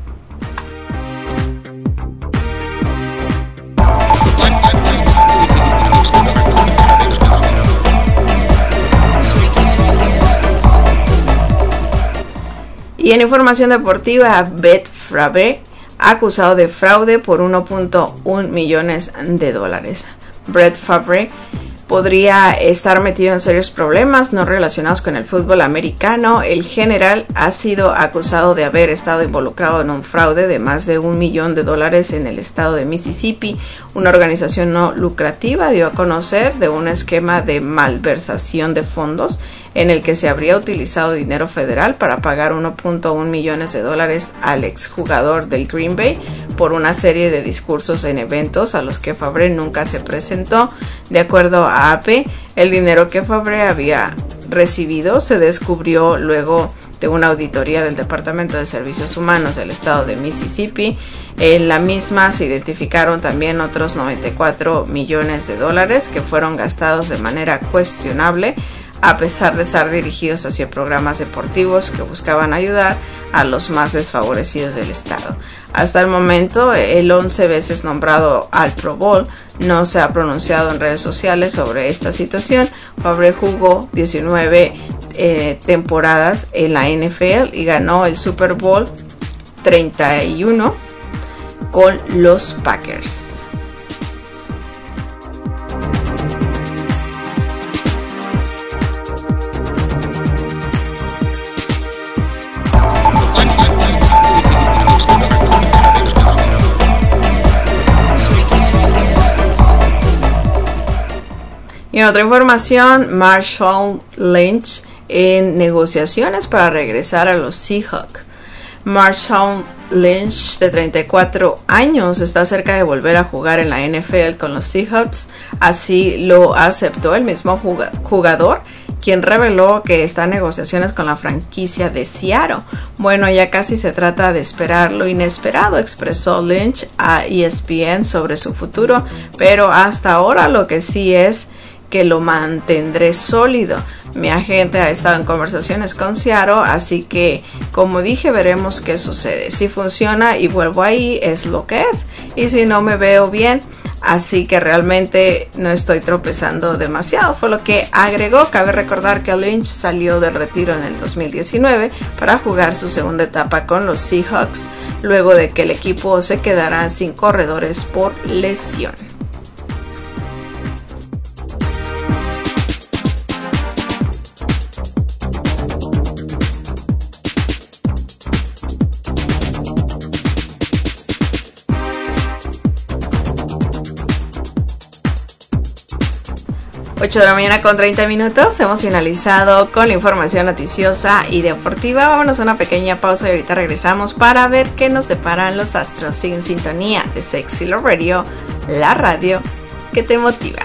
Y en información deportiva, Brett Favre acusado de fraude por uno punto uno millones de dólares. Brett Favre podría estar metido en serios problemas no relacionados con el fútbol americano. El general ha sido acusado de haber estado involucrado en un fraude de más de un millón de dólares en el estado de Mississippi. Una organización no lucrativa dio a conocer de un esquema de malversación de fondos en el que se habría utilizado dinero federal para pagar uno punto uno millones de dólares al exjugador del Green Bay por una serie de discursos en eventos a los que Favre nunca se presentó. De acuerdo a A P, el dinero que Favre había recibido se descubrió luego de una auditoría del Departamento de Servicios Humanos del estado de Mississippi. En la misma se identificaron también otros noventa y cuatro millones de dólares que fueron gastados de manera cuestionable, a pesar de estar dirigidos hacia programas deportivos que buscaban ayudar a los más desfavorecidos del estado. Hasta el momento, el once veces nombrado al Pro Bowl no se ha pronunciado en redes sociales sobre esta situación. Favre jugó diecinueve eh, temporadas en la N F L y ganó el Super Bowl treinta y uno con los Packers. Y en otra información, Marshawn Lynch en negociaciones para regresar a los Seahawks. Marshawn Lynch, de treinta y cuatro años, está cerca de volver a jugar en la N F L con los Seahawks. Así lo aceptó el mismo jugador, quien reveló que está en negociaciones con la franquicia de Seattle. Bueno, ya casi se trata de esperar lo inesperado, expresó Lynch a E S P N sobre su futuro, pero hasta ahora lo que sí es que lo mantendré sólido. Mi agente ha estado en conversaciones con Seattle, así que, como dije, veremos qué sucede. Si funciona y vuelvo ahí, es lo que es. Y si no, me veo bien. Así que realmente no estoy tropezando demasiado, fue lo que agregó. Cabe recordar que Lynch salió del retiro en el dos mil diecinueve para jugar su segunda etapa con los Seahawks, luego de que el equipo se quedara sin corredores por lesión. ocho de la mañana con treinta minutos, hemos finalizado con la información noticiosa y deportiva. Vámonos a una pequeña pausa y ahorita regresamos para ver qué nos separan los astros. Sigue en sintonía de Sexy Love Radio, la radio que te motiva.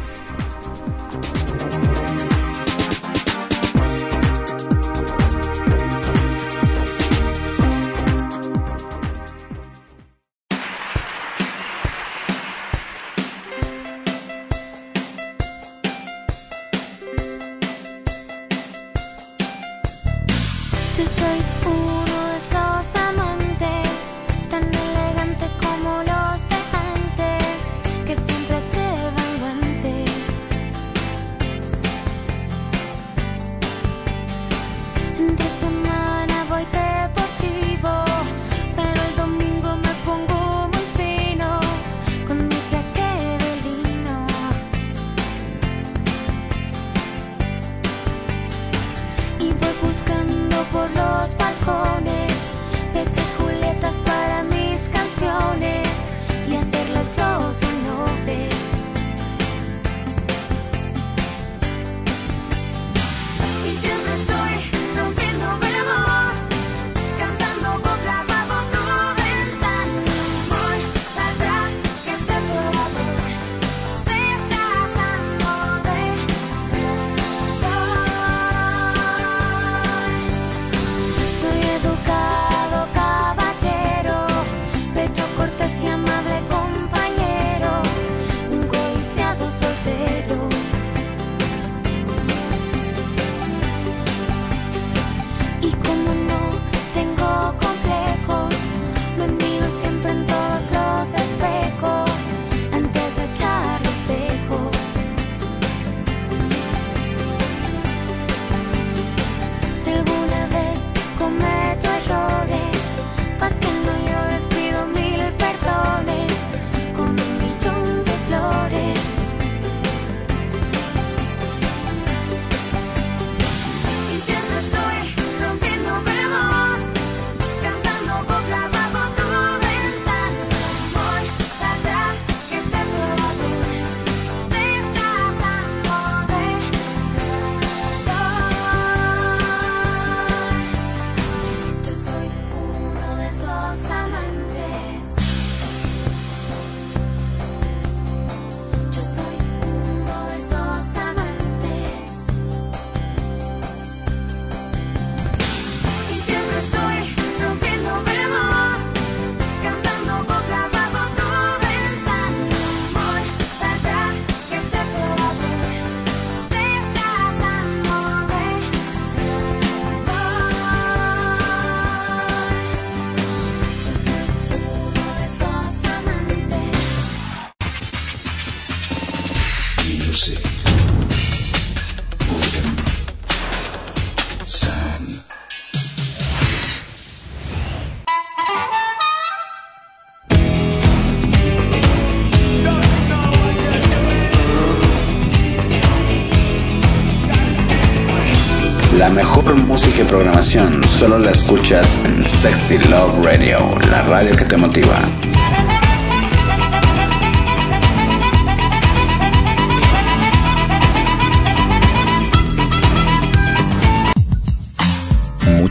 La mejor música y programación solo la escuchas en Sexy Love Radio, la radio que te motiva.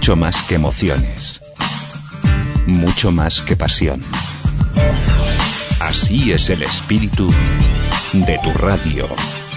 mucho más que emociones, mucho más que pasión. Así es el espíritu de tu radio.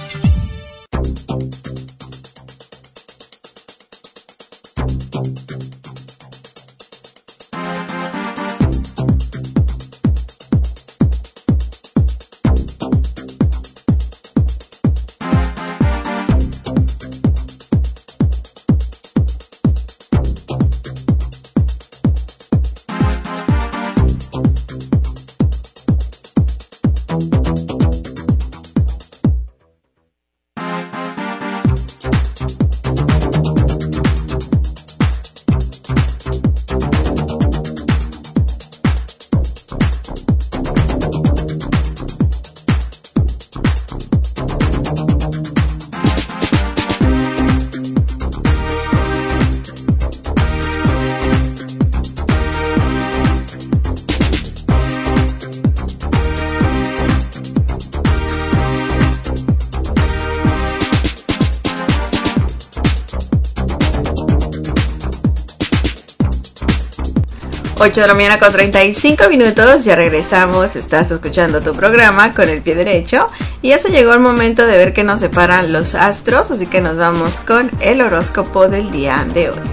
ocho de la mañana con treinta y cinco minutos, ya regresamos, estás escuchando tu programa con el pie derecho y ya se llegó el momento de ver qué nos separan los astros, así que nos vamos con el horóscopo del día de hoy.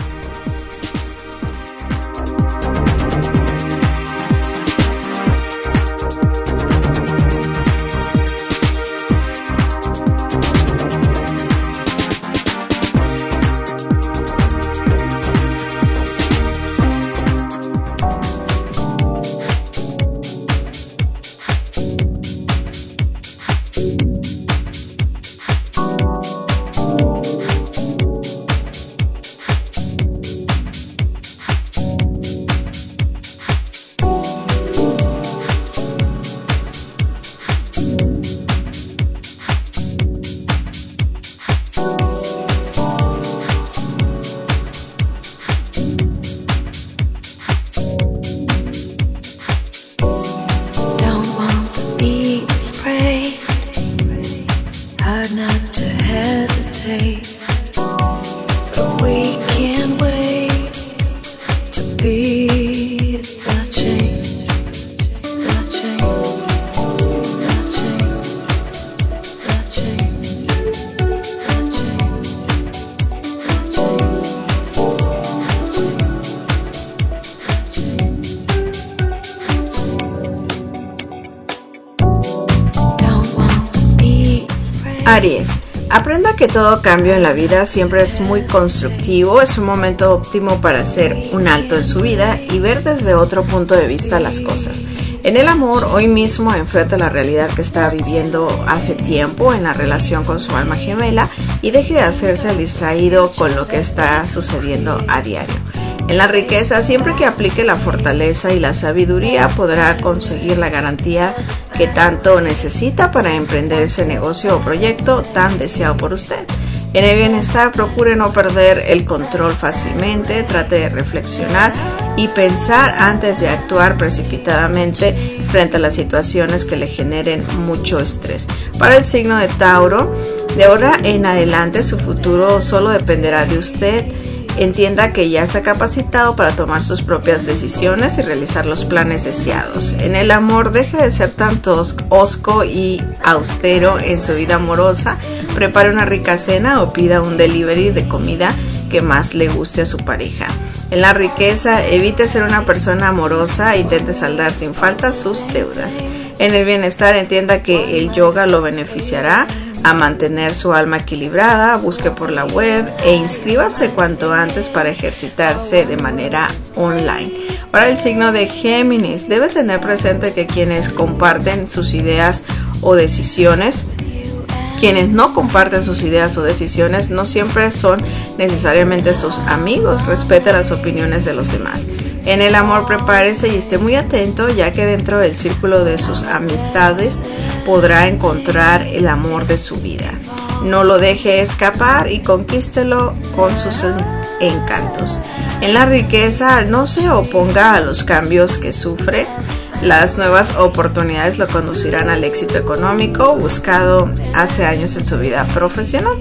Aries, aprenda que todo cambio en la vida siempre es muy constructivo, es un momento óptimo para hacer un alto en su vida y ver desde otro punto de vista las cosas. En el amor, hoy mismo enfrenta la realidad que está viviendo hace tiempo en la relación con su alma gemela y deje de hacerse el distraído con lo que está sucediendo a diario. En la riqueza, siempre que aplique la fortaleza y la sabiduría, podrá conseguir la garantía que tanto necesita para emprender ese negocio o proyecto tan deseado por usted. En el bienestar, procure no perder el control fácilmente, trate de reflexionar y pensar antes de actuar precipitadamente frente a las situaciones que le generen mucho estrés. Para el signo de Tauro, de ahora en adelante su futuro solo dependerá de usted. Entienda que ya está capacitado para tomar sus propias decisiones y realizar los planes deseados. En el amor, deje de ser tan hosco y austero en su vida amorosa. Prepare una rica cena o pida un delivery de comida que más le guste a su pareja. En la riqueza, evite ser una persona amorosa e intente saldar sin falta sus deudas. En el bienestar, entienda que el yoga lo beneficiará a mantener su alma equilibrada, busque por la web e inscríbase cuanto antes para ejercitarse de manera online. Para el signo de Géminis, debe tener presente que quienes comparten sus ideas o decisiones, quienes no comparten sus ideas o decisiones no siempre son necesariamente sus amigos. Respete las opiniones de los demás. En el amor, prepárese y esté muy atento, ya que dentro del círculo de sus amistades podrá encontrar el amor de su vida. No lo deje escapar y conquístelo con sus encantos. En la riqueza, no se oponga a los cambios que sufre. Las nuevas oportunidades lo conducirán al éxito económico buscado hace años en su vida profesional.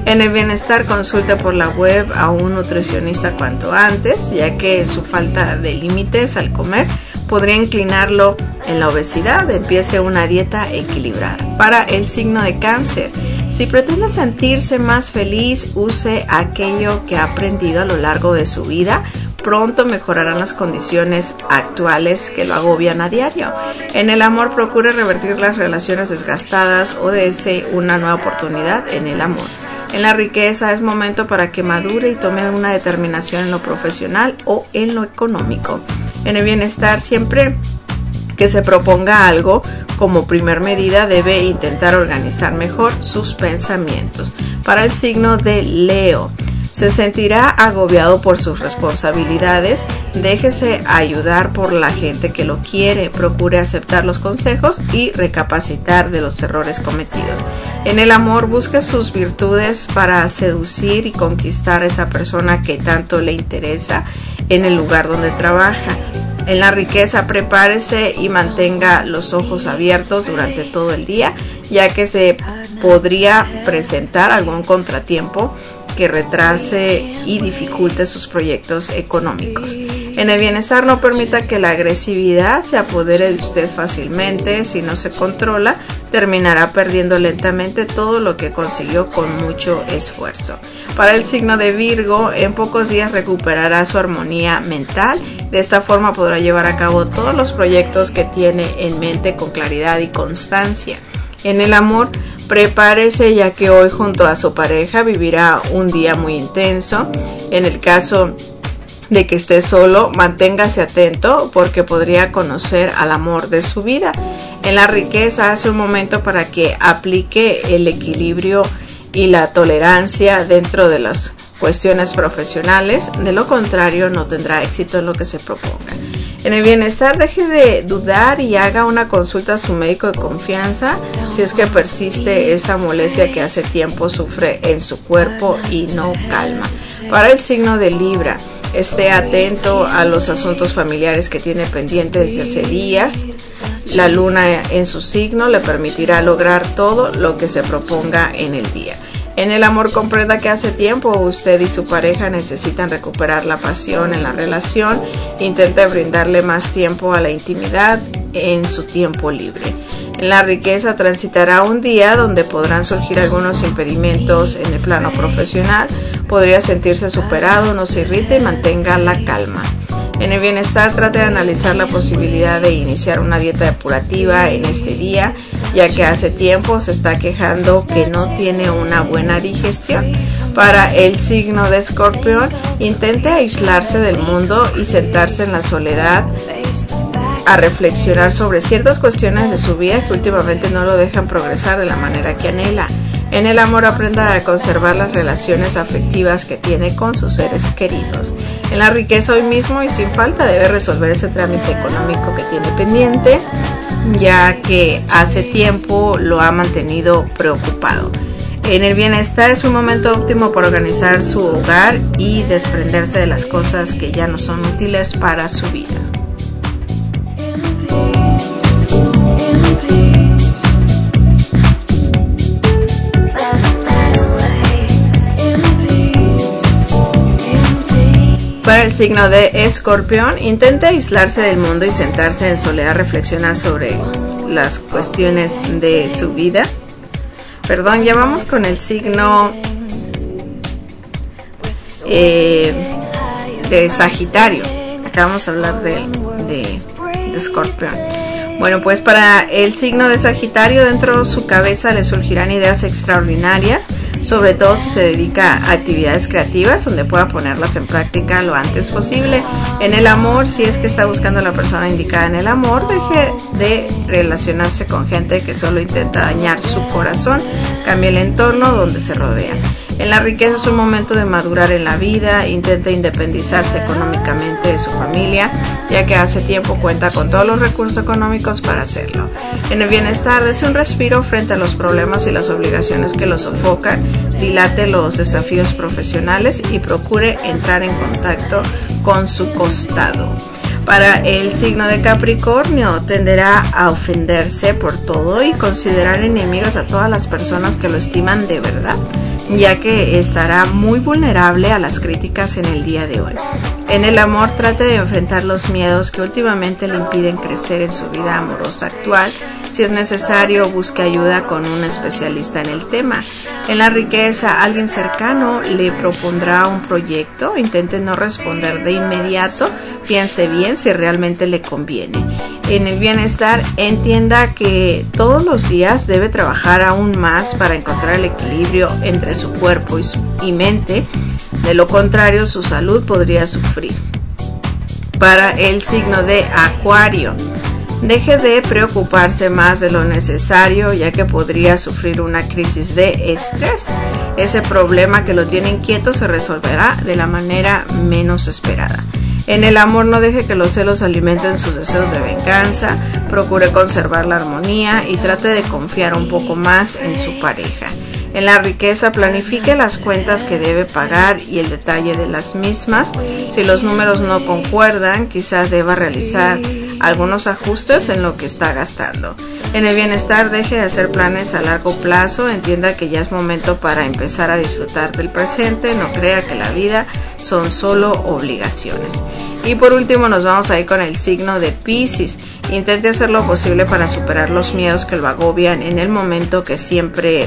En el bienestar, consulte por la web a un nutricionista cuanto antes, ya que su falta de límites al comer podría inclinarlo en la obesidad. Empiece una dieta equilibrada. Para el signo de Cáncer, si pretende sentirse más feliz, use aquello que ha aprendido a lo largo de su vida. Pronto mejorarán las condiciones actuales que lo agobian a diario. En el amor, procure revertir las relaciones desgastadas o desee una nueva oportunidad en el amor. En la riqueza, es momento para que madure y tome una determinación en lo profesional o en lo económico. En el bienestar, siempre que se proponga algo, como primer medida debe intentar organizar mejor sus pensamientos. Para el signo de Leo, se sentirá agobiado por sus responsabilidades. Déjese ayudar por la gente que lo quiere. Procure aceptar los consejos y recapacitar de los errores cometidos. En el amor, busque sus virtudes para seducir y conquistar a esa persona que tanto le interesa en el lugar donde trabaja. En la riqueza, prepárese y mantenga los ojos abiertos durante todo el día, ya que se podría presentar algún contratiempo que retrase y dificulte sus proyectos económicos. En el bienestar, no permita que la agresividad se apodere de usted fácilmente. Si no se controla, terminará perdiendo lentamente todo lo que consiguió con mucho esfuerzo. Para el signo de Virgo, en pocos días recuperará su armonía mental. De esta forma podrá llevar a cabo todos los proyectos que tiene en mente con claridad y constancia. En el amor, prepárese, ya que hoy junto a su pareja vivirá un día muy intenso. En el caso de que esté solo, manténgase atento porque podría conocer al amor de su vida. En la riqueza, hace un momento para que aplique el equilibrio y la tolerancia dentro de las cuestiones profesionales. De lo contrario, no tendrá éxito en lo que se proponga. En el bienestar, deje de dudar y haga una consulta a su médico de confianza si es que persiste esa molestia que hace tiempo sufre en su cuerpo y no calma. Para el signo de Libra, esté atento a los asuntos familiares que tiene pendientes desde hace días. La luna en su signo le permitirá lograr todo lo que se proponga en el día. En el amor, comprenda que hace tiempo usted y su pareja necesitan recuperar la pasión en la relación. Intente brindarle más tiempo a la intimidad en su tiempo libre. En la riqueza, transitará un día donde podrán surgir algunos impedimentos en el plano profesional. Podría sentirse superado, no se irrite y mantenga la calma. En el bienestar, trate de analizar la posibilidad de iniciar una dieta depurativa en este día, ya que hace tiempo se está quejando que no tiene una buena digestión. Para el signo de Escorpión, intente aislarse del mundo y sentarse en la soledad a reflexionar sobre ciertas cuestiones de su vida que últimamente no lo dejan progresar de la manera que anhela. En el amor, aprenda a conservar las relaciones afectivas que tiene con sus seres queridos. En la riqueza, hoy mismo y sin falta debe resolver ese trámite económico que tiene pendiente, ya que hace tiempo lo ha mantenido preocupado. En el bienestar, es un momento óptimo para organizar su hogar y desprenderse de las cosas que ya no son útiles para su vida. Para el signo de Escorpión, intente aislarse del mundo y sentarse en soledad a reflexionar sobre las cuestiones de su vida. Perdón, ya vamos con el signo eh, de Sagitario. Acá vamos a hablar de, de, de Escorpión. Bueno, pues para el signo de Sagitario, dentro de su cabeza le surgirán ideas extraordinarias, sobre todo si se dedica a actividades creativas donde pueda ponerlas en práctica lo antes posible. En el amor, si es que está buscando a la persona indicada en el amor, deje de relacionarse con gente que solo intenta dañar su corazón. Cambie el entorno donde se rodea. En la riqueza, es un momento de madurar en la vida. Intente independizarse económicamente de su familia, ya que hace tiempo cuenta con todos los recursos económicos para hacerlo. En el bienestar, dese un respiro frente a los problemas y las obligaciones que lo sofocan. Dilate los desafíos profesionales y procure entrar en contacto con su costado. Para el signo de Capricornio, tenderá a ofenderse por todo y considerar enemigos a todas las personas que lo estiman de verdad. ya que estará muy vulnerable a las críticas en el día de hoy. En el amor, trate de enfrentar los miedos que últimamente le impiden crecer en su vida amorosa actual. Si es necesario, busque ayuda con un especialista en el tema. En la riqueza, alguien cercano le propondrá un proyecto. Intente no responder de inmediato. Piense bien si realmente le conviene. En el bienestar, entienda que todos los días debe trabajar aún más para encontrar el equilibrio entre su cuerpo y, su, y mente. De lo contrario, su salud podría sufrir. Para el signo de Acuario, deje de preocuparse más de lo necesario, ya que podría sufrir una crisis de estrés. Ese problema que lo tiene inquieto se resolverá de la manera menos esperada. En el amor, no deje que los celos alimenten sus deseos de venganza. Procure conservar la armonía y trate de confiar un poco más en su pareja. En la riqueza, planifique las cuentas que debe pagar y el detalle de las mismas. Si los números no concuerdan, quizás deba realizar algunos ajustes en lo que está gastando. En el bienestar, deje de hacer planes a largo plazo. Entienda que ya es momento para empezar a disfrutar del presente. No crea que la vida son solo obligaciones. Y por último, nos vamos a ir con el signo de Piscis. Intente hacer lo posible para superar los miedos que lo agobian en el momento que siempre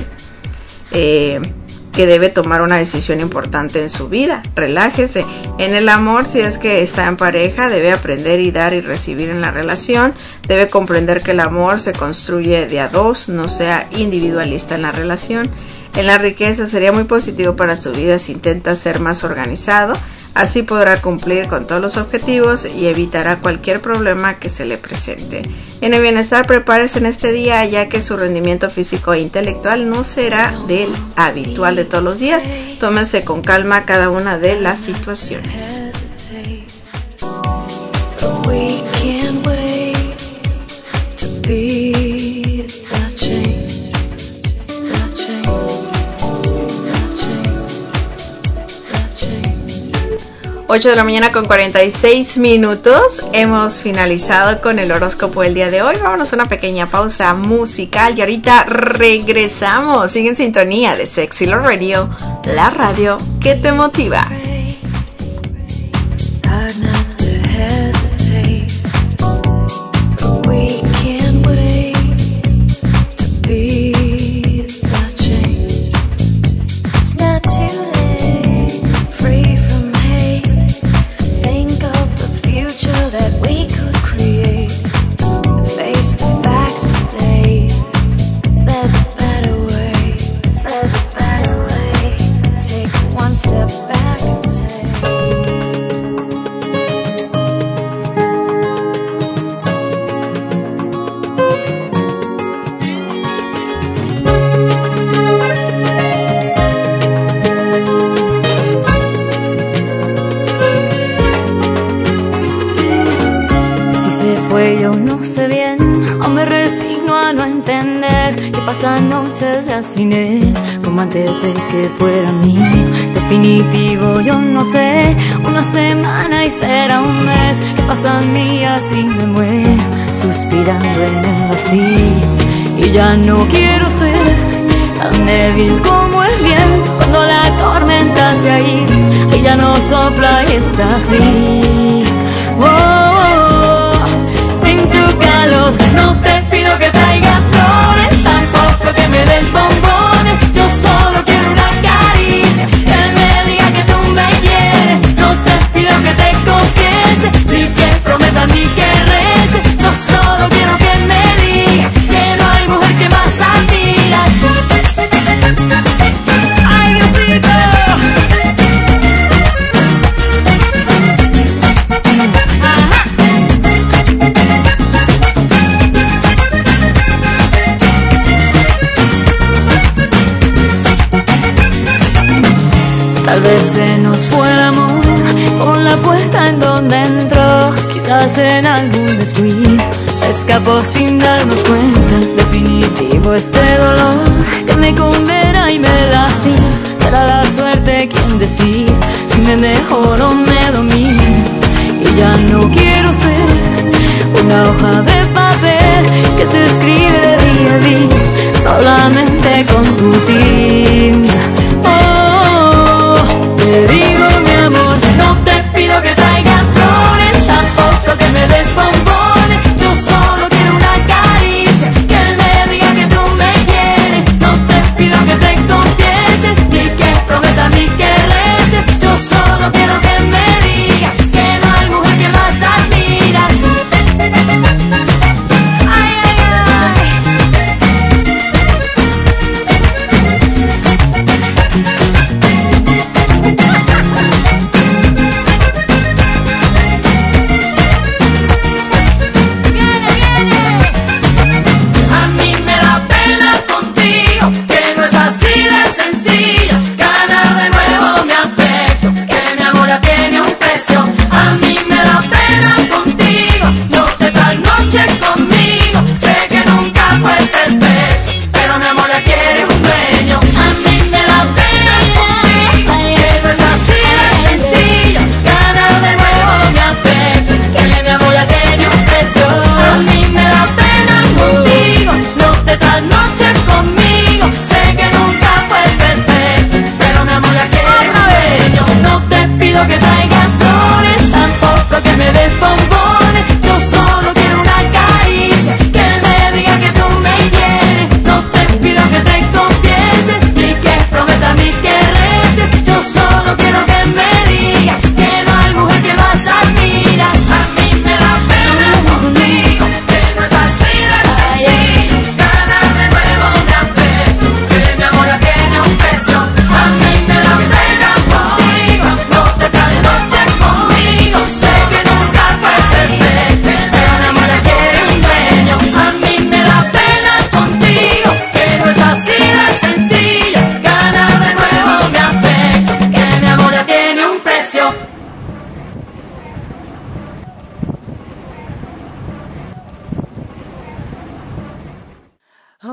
Eh, que debe tomar una decisión importante en su vida. Relájese. En el amor, si es que está en pareja, debe aprender y dar y recibir en la relación. Debe comprender que el amor se construye de a dos, no sea individualista en la relación. En la riqueza, sería muy positivo para su vida si intenta ser más organizado. Así podrá cumplir con todos los objetivos y evitará cualquier problema que se le presente. En el bienestar, prepárese en este día, ya que su rendimiento físico e intelectual no será del habitual de todos los días. Tómese con calma cada una de las situaciones. ocho de la mañana con cuarenta y seis minutos. Hemos finalizado con el horóscopo del día de hoy. Vámonos a una pequeña pausa musical y ahorita regresamos. Sigue en sintonía de Sexy Love Radio, la radio que te motiva. Pasan noches ya sin él, como antes de que fuera mío. Definitivo, yo no sé, una semana y será un mes. Que pasan días y me muero, suspirando en el vacío. Y ya no quiero ser tan débil como el viento cuando la tormenta se ha ido y ya no sopla y está frío. Oh, oh, oh, sin tu calor, no te pido que traigas flores, tampoco que me des bombones. Yo solo quiero una caricia, que él me diga que tú me quieres. No te pido que te confiese, ni que prometa ni que rece. Yo solo quiero que me diga que no hay mujer que más admiras. ¡Ay, Diosito! Tal vez se nos fue el amor con la puerta en donde entró. Quizás en algún descuido se escapó sin darnos cuenta. Definitivo este dolor que me condena y me lastima. Será la suerte quien decide si me mejoro o me domina. Y ya no quiero ser una hoja de papel que se escribe día a día solamente con tu tinta. Oh,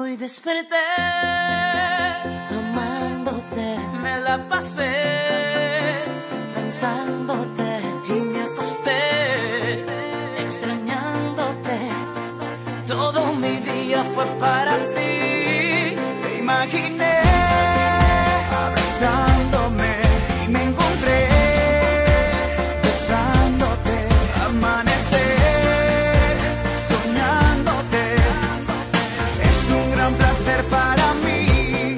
Hoy desperté amándote, me la pasé pensándote y me acosté extrañándote. Todo mi día fue para ti. Te imaginé abrazándome y me encontré besándote, amanecer soñándote. Es un gran placer para mí.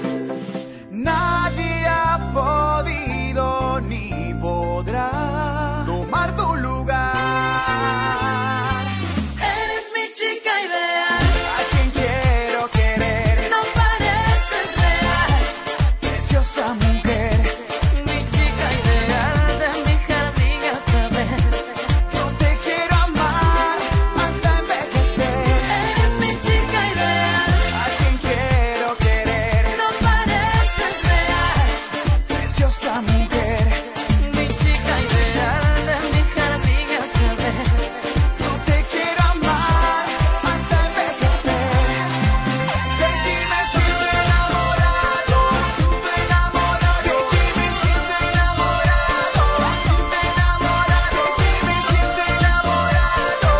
Nadie ha podido ni podrá tomar tu lugar. Eres mi chica ideal, a quien quiero querer. No pareces real, preciosa mujer. Mi chica ideal de mi jardín otra vez. Yo te quiero amar hasta envejecer. Eres mi chica ideal, a quien quiero querer. No pareces real, preciosa mujer. Mi chica ideal de mi jardín otra vez. Yo te quiero amar hasta envejecer. De ti me siento enamorado, siento enamorado. De ti me siento enamorado, siento enamorado. De ti me siento enamorado,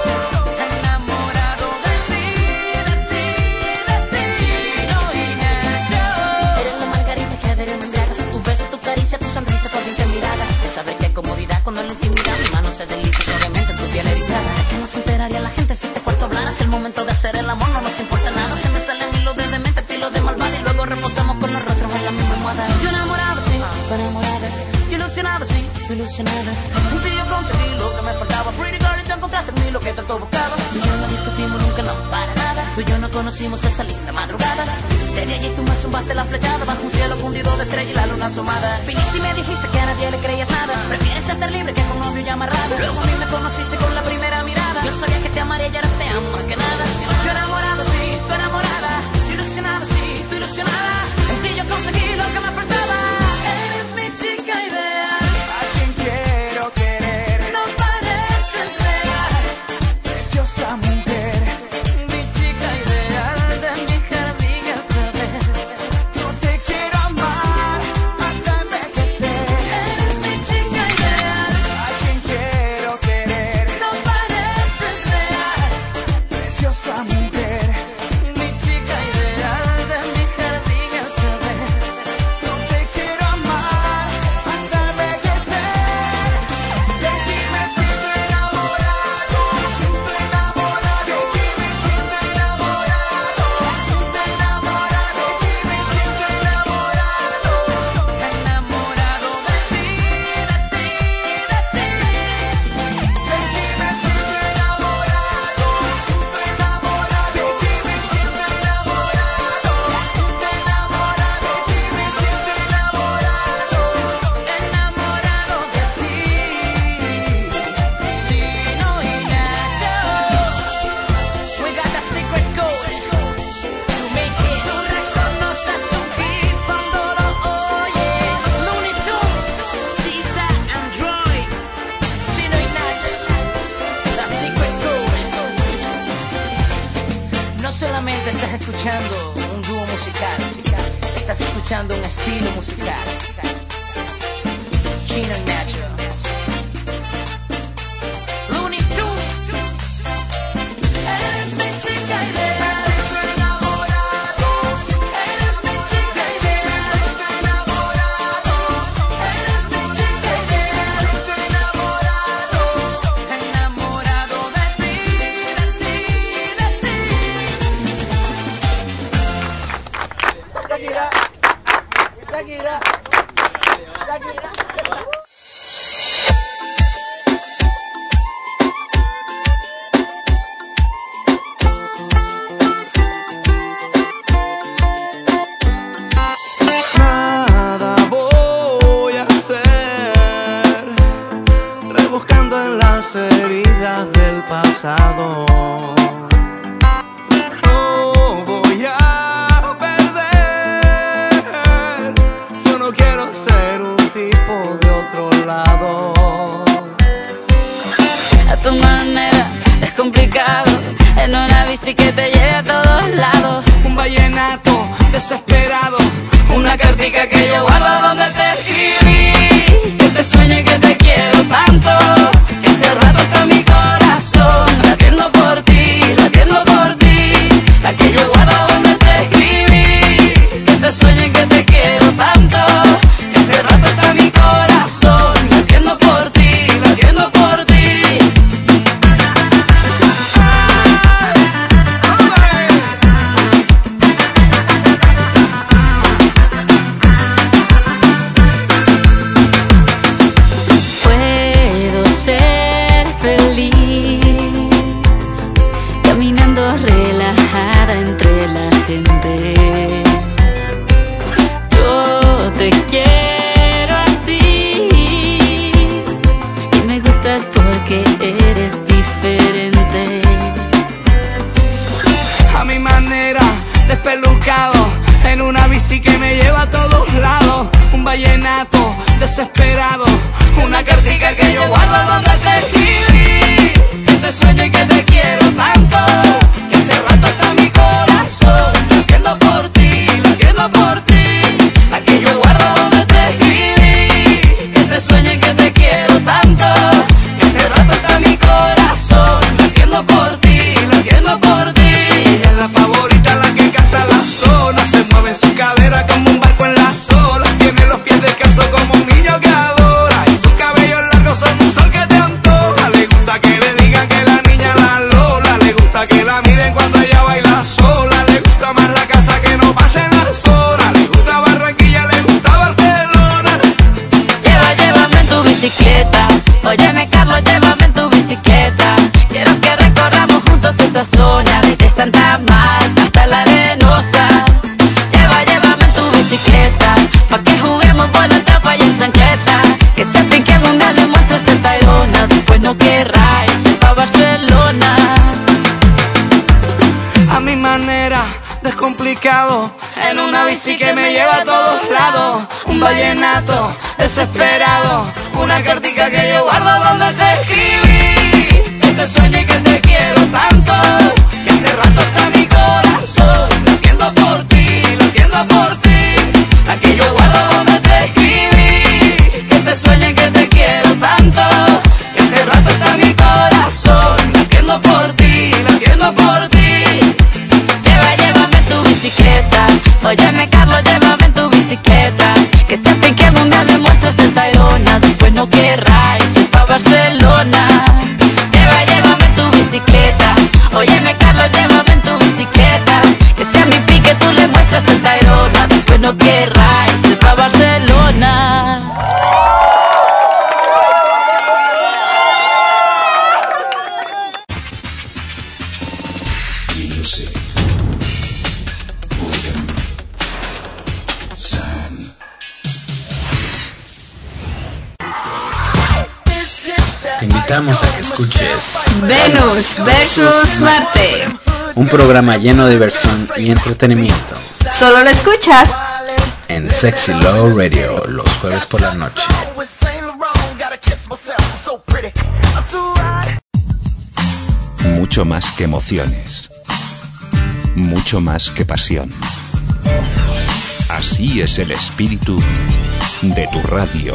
enamorado de ti, de ti, de ti. Chino y Nacho. Eres la margarita que adere me embriagas. Tu beso, tu caricia, tu sonrisa, tu ardiente mirada. De saber que hay comodidad cuando en la intimidad mi mano se desliza suavemente en tu piel erizada. Es que no se enteraría la gente si te cuento hablar. Es el momento de hacer el amor, no nos importa nada. Se me salen hilos de demente, estilo de malvada. Y luego reposamos con los rostros en la misma almohada. Yo enamorado, sí, tú enamorada. Yo ilusionado, sí, tú ilusionada. En ti yo conseguí lo que me faltaba. Pretty girl, y tú encontraste en mí lo que tanto buscaba. Tú y yo no discutimos nunca, no, para nada. Tú y yo no conocimos esa linda madrugada. Desde allí tú me zumbaste la flechada bajo un cielo fundido de estrella y la luna asomada. Viniste y me dijiste que a nadie le creías nada. Prefieres estar libre que con novio y amarrado. Luego a mí me conociste con la primera mirada. Yo sabía que te amaría y ahora te amo más que nada. Yo enamorado, sí, tú enamorada. Yo ilusionado, sí, tú ilusionada. En ti yo conseguí lo que me faltaba. Eres mi chica ideal, a quien quiero querer. No pareces real, preciosa mujer. Mi chica ideal de mi jardín otra vez. Yo te quiero amar hasta envejecer. Eres mi chica ideal, a quien quiero querer. No pareces real, preciosa mujer. Mi chica ideal de mi jardín otra vez. Yo te quiero amar hasta envejecer. De ti me siento enamorado, siento enamorado. De ti me siento enamorado, siento enamorado. De ti me siento enamorado, enamorado de ti, de ti, de ti. De ti me siento enamorado, siento enamorado. De ti me siento enamorado, siento enamorado. De ti me siento enamorado, enamorado de ti. Chino y Nacho, we got that secret code to make it. Tú reconoces un hit cuando lo oyes. Looney Tunes, Sisa, Android, Chino y Nacho, that secret code. No solamente estás escuchando un dúo musical, estás escuchando un estilo musical. Chino y Nacho, Looney Tunes. Eres mi chica ideal, estoy enamorado. Eres mi chica ideal, estoy enamorado. Eres mi chica ideal, estoy enamorado. Enamorado de ti, de ti, de ti. Shakira, Shakira, Shakira. Nada voy a hacer, rebuscando en las heridas del pasado. No voy a perder, yo no quiero ser un tipo de otro lado. A tu manera es complicado, en una bici que te lleve a todos lados. un vallenato desesperado, una cartica que yo guardo donde te escribí, que te sueño y que te quiero tanto, que hace rato está mi corazón latiendo por ti, latiendo por ti, la que yo guardo donde te escribí, que te sueño y que te quiero tanto, que hace rato está mi corazón latiendo por ti, latiendo por ti. Porque eres diferente. A mi manera, despelucado, en una bici que me lleva a todos lados, un vallenato desesperado, una cartica que yo guardo donde te escribí, que te sueño y que te quiero tanto, que hace rato está mi corazón latiendo por ti, latiendo por ti, la que yo guardo donde te escribí, que te sueño y que te quiero tanto, hace rato está mi corazón latiendo por ti, latiendo por ti. Ella es la favorita, la que canta la zona, se mueve en su cadera como un barco en las olas, tiene los pies descalzos como un niño que adora, y sus cabellos largos son un sol que te antoja. Le gusta que le digan que la niña la Lola, le gusta que la miren cuando ella baila sola, le gusta más la casa que no pasen las horas, le gusta Barranquilla, le gusta Barcelona. Lleva, llévame en tu bicicleta, óyeme Carlos, llévame en tu bicicleta, quiero que recorramos juntos esta zona, desde Santa Marta hasta la Arenosa. Lleva, llévame en tu bicicleta, pa' que juguemos por la tapa y en chancleta, que sepan que algún día le muestres el Tayrona, después no querrá irse pa' Barcelona. A mi manera, descomplicado, en una bici que me lleva a todos lados, un vallenato desesperado, una cartica que yo guardo donde te escribí, que te sueño y que te quiero tanto, que hace rato está mi corazón latiendo por ti, latiendo por ti, la que yo guardo donde te escribí, que te sueño y que te quiero tanto, que hace rato está mi corazón latiendo por ti, latiendo por ti. Lleva, llévame en tu bicicleta, óyeme Carlos, llévame en tu bicicleta, que siempre que algún día le muestres el Tayrona, después no querrá irse pa' Barcelona. Lleva, llévame en tu bicicleta, óyeme Carlos, llévame en tu bicicleta, que sea mi pique tú le muestras el Tayrona, después no querrá irse pa' Barcelona. Te invitamos a que escuches Venus versus Marte, un programa lleno de diversión y entretenimiento. Solo lo escuchas en Sexy Love Radio los jueves por la noche. Mucho más que emociones. Mucho más que pasión. Así es el espíritu de tu radio.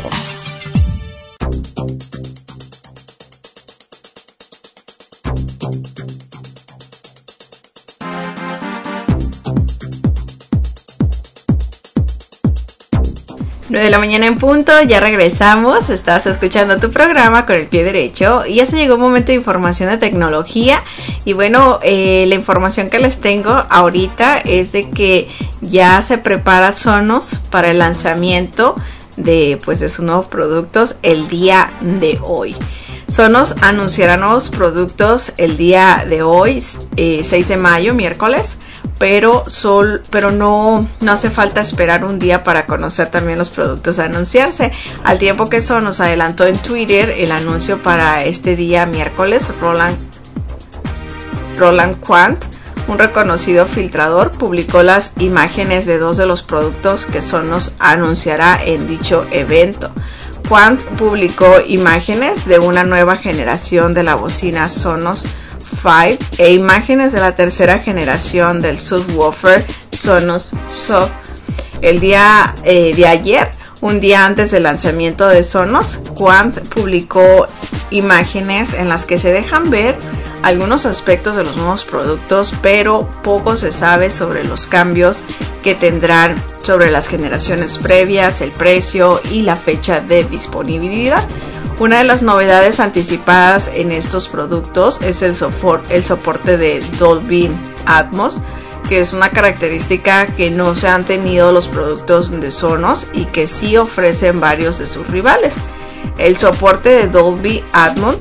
nueve de la mañana en punto, ya regresamos, estás escuchando tu programa con el pie derecho y ya se llegó un momento de información de tecnología y bueno, eh, la información que les tengo ahorita es de que ya se prepara Sonos para el lanzamiento de, pues, de sus nuevos productos el día de hoy. Sonos anunciará nuevos productos el día de hoy, eh, seis de mayo, miércoles, pero sol, pero no, no hace falta esperar un día para conocer también los productos a anunciarse. Al tiempo que Sonos adelantó en Twitter el anuncio para este día miércoles, Roland, Roland Quant, un reconocido filtrador, publicó las imágenes de dos de los productos que Sonos anunciará en dicho evento. Quant publicó imágenes de una nueva generación de la bocina Sonos cinco e imágenes de la tercera generación del subwoofer Sonos Sub. El día eh, de ayer, un día antes del lanzamiento de Sonos, Quant publicó imágenes en las que se dejan ver algunos aspectos de los nuevos productos, pero poco se sabe sobre los cambios que tendrán sobre las generaciones previas, el precio y la fecha de disponibilidad. Una de las novedades anticipadas en estos productos es el, sofor- el soporte de Dolby Atmos, que es una característica que no se han tenido los productos de Sonos y que sí ofrecen varios de sus rivales. El soporte de Dolby Atmos,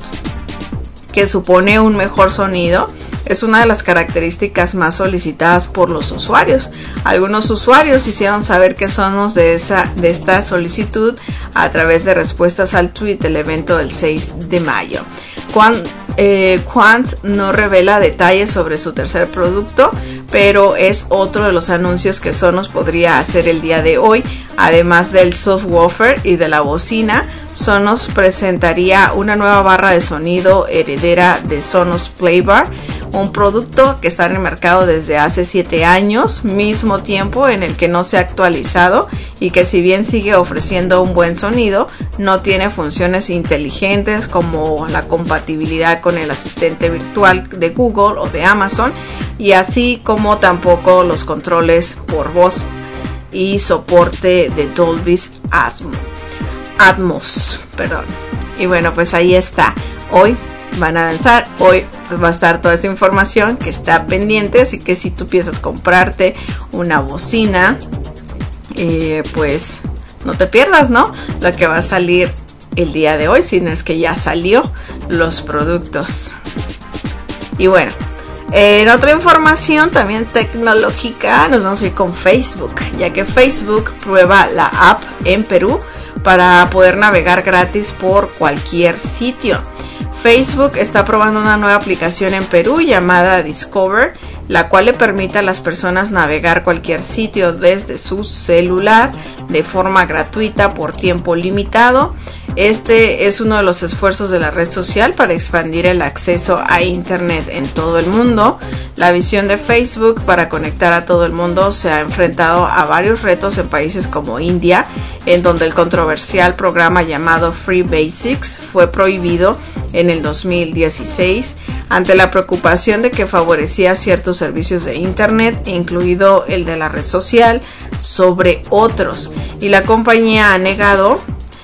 que supone un mejor sonido, es una de las características más solicitadas por los usuarios. Algunos usuarios hicieron saber que Sonos de, esa, de esta solicitud a través de respuestas al tweet del evento del seis de mayo. Quant, eh, Quant no revela detalles sobre su tercer producto, pero es otro de los anuncios que Sonos podría hacer el día de hoy. Además del subwoofer y de la bocina, Sonos presentaría una nueva barra de sonido heredera de Sonos Playbar, un producto que está en el mercado desde hace siete años, mismo tiempo en el que no se ha actualizado y que, si bien sigue ofreciendo un buen sonido, no tiene funciones inteligentes como la compatibilidad con el asistente virtual de Google o de Amazon, y así como tampoco los controles por voz y soporte de Dolby Atmos. Atmos, perdón. Y bueno, pues ahí está. Hoy van a lanzar, hoy va a estar toda esa información que está pendiente, así que si tú piensas comprarte una bocina, eh, pues no te pierdas, ¿no? Lo que va a salir el día de hoy, si no es que ya salió los productos. Y bueno, en otra información también tecnológica, nos vamos a ir con Facebook, ya que Facebook prueba la app en Perú para poder navegar gratis por cualquier sitio. Facebook está probando una nueva aplicación en Perú llamada Discover, la cual le permite a las personas navegar cualquier sitio desde su celular de forma gratuita por tiempo limitado. Este es uno de los esfuerzos de la red social para expandir el acceso a Internet en todo el mundo. La visión de Facebook para conectar a todo el mundo se ha enfrentado a varios retos en países como India, en donde el controversial programa llamado Free Basics fue prohibido en el dos mil dieciséis ante la preocupación de que favorecía ciertos servicios de Internet, incluido el de la red social, sobre otros. Y la compañía ha negado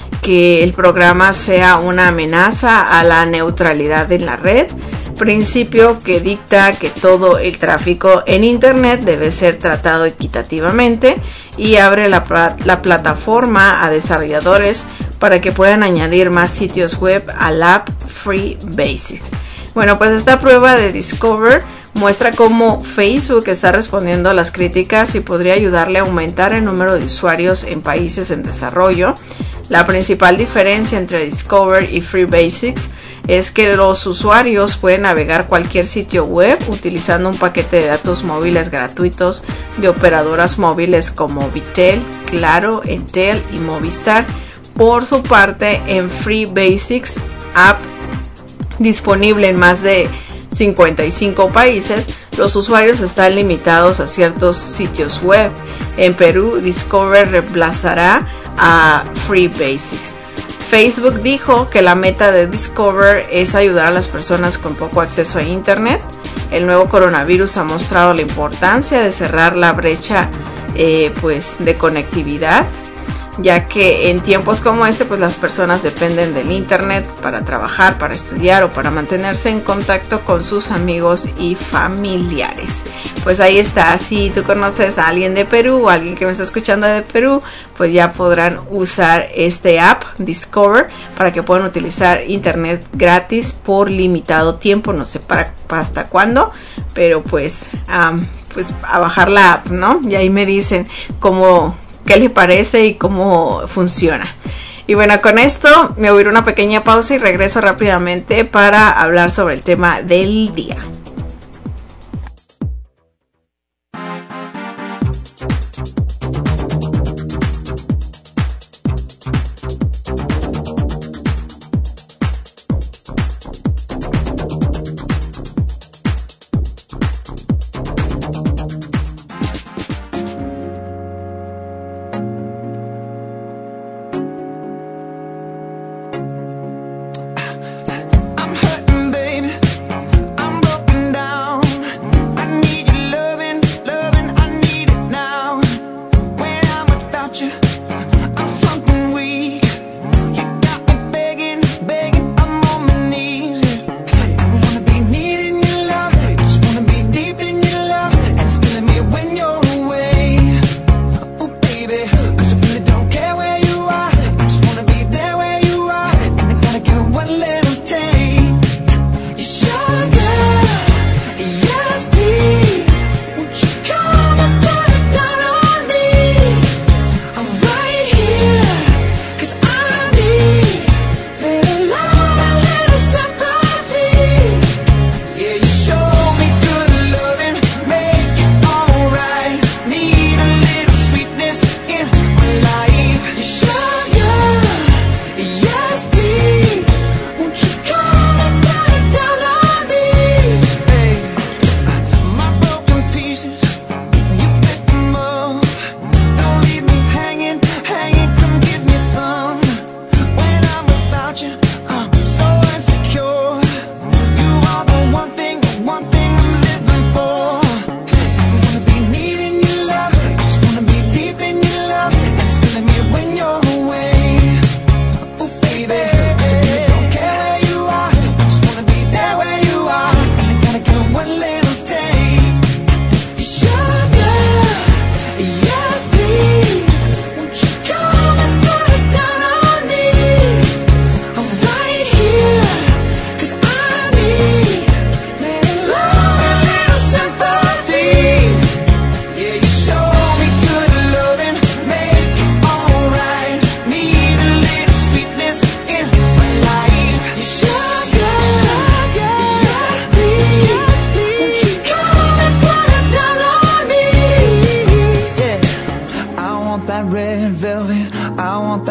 que el programa sea una amenaza a la neutralidad en la red, principio que dicta que todo el tráfico en Internet debe ser tratado equitativamente, y abre la, la plataforma a desarrolladores para que puedan añadir más sitios web al app Free Basics. Bueno, pues esta prueba de Discover muestra cómo Facebook está respondiendo a las críticas y podría ayudarle a aumentar el número de usuarios en países en desarrollo. La principal diferencia entre Discover y Free Basics es que los usuarios pueden navegar cualquier sitio web utilizando un paquete de datos móviles gratuitos de operadoras móviles como Vitel, Claro, Entel y Movistar. Por su parte, en Free Basics, app disponible en más de cincuenta y cinco países, los usuarios están limitados a ciertos sitios web. En Perú, Discover reemplazará a Free Basics. Facebook dijo que la meta de Discover es ayudar a las personas con poco acceso a Internet. El nuevo coronavirus ha mostrado la importancia de cerrar la brecha eh, pues, de conectividad, ya que en tiempos como este, pues las personas dependen del Internet para trabajar, para estudiar o para mantenerse en contacto con sus amigos y familiares. Pues ahí está. Si tú conoces a alguien de Perú o alguien que me está escuchando de Perú, pues ya podrán usar este app Discover para que puedan utilizar Internet gratis por limitado tiempo. No sé para, para hasta cuándo, pero pues, um, pues a bajar la app, ¿no? Y ahí me dicen cómo, qué les parece y cómo funciona. Y bueno, con esto me voy a ir a una pequeña pausa y regreso rápidamente para hablar sobre el tema del día.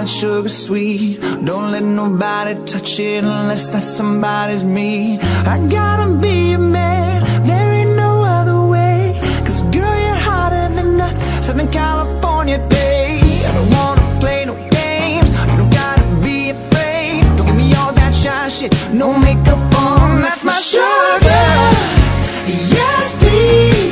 sugar sweet. Don't let nobody touch it unless that somebody's me. I gotta be a man, there ain't no other way. Cause girl, you're hotter than a Southern California day. I don't wanna play no games, you don't gotta be afraid. Don't give me all that shy shit, no makeup on, that's my sugar. Yes, please.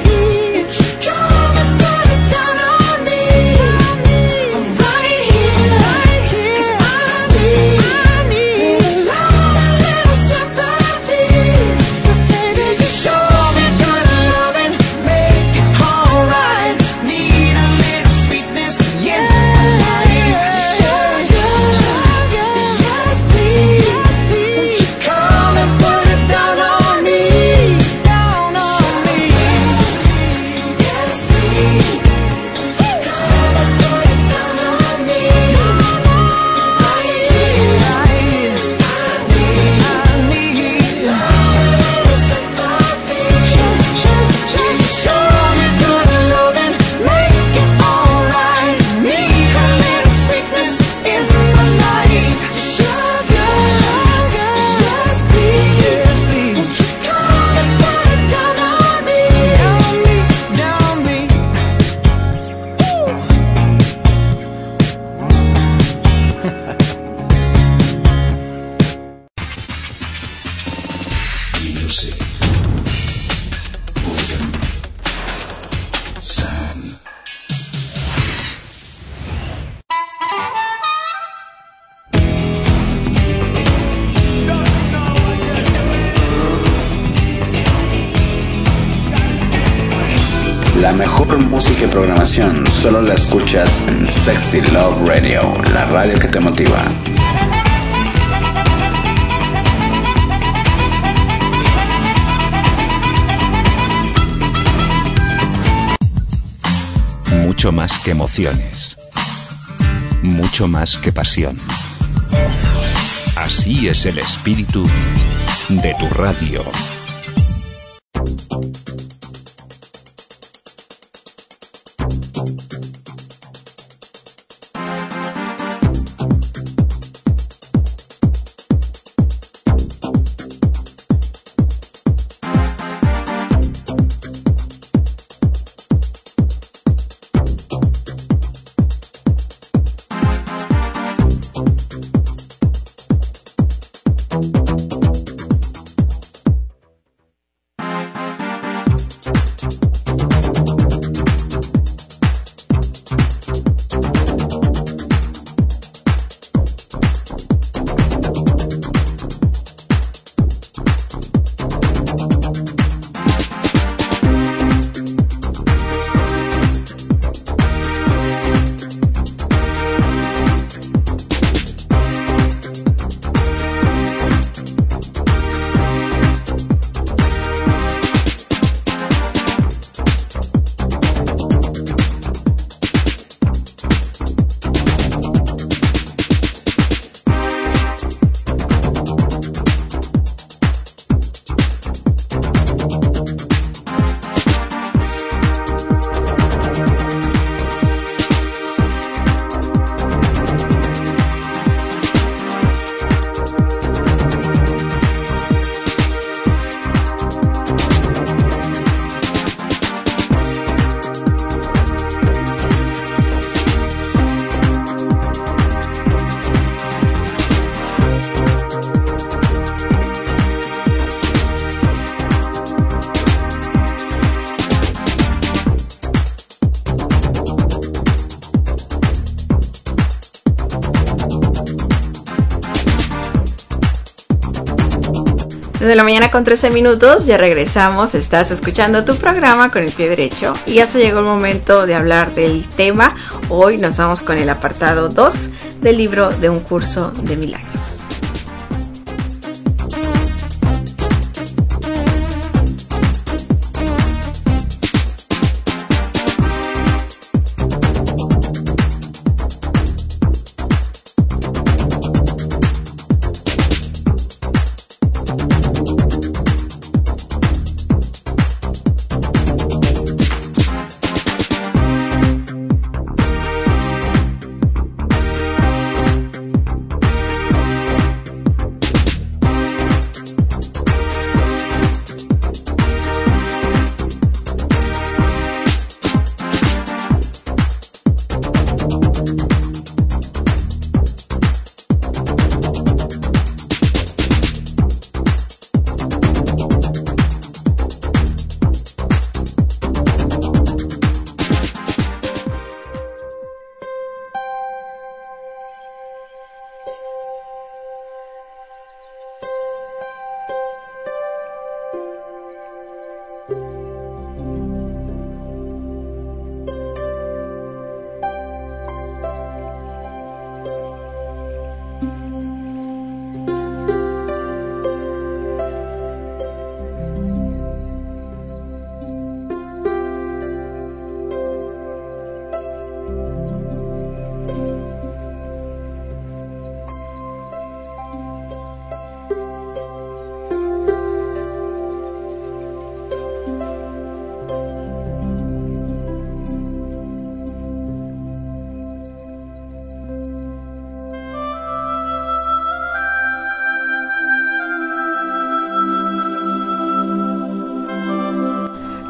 La mejor música y programación solo la escuchas en Sexy Love Radio, la radio que te motiva. Mucho más que emociones, mucho más que pasión. Así es el espíritu de tu radio. De la mañana con trece minutos, ya regresamos, estás escuchando tu programa con el pie derecho y ya se llegó el momento de hablar del tema. Hoy nos vamos con el apartado dos del libro de Un Curso de Milagros.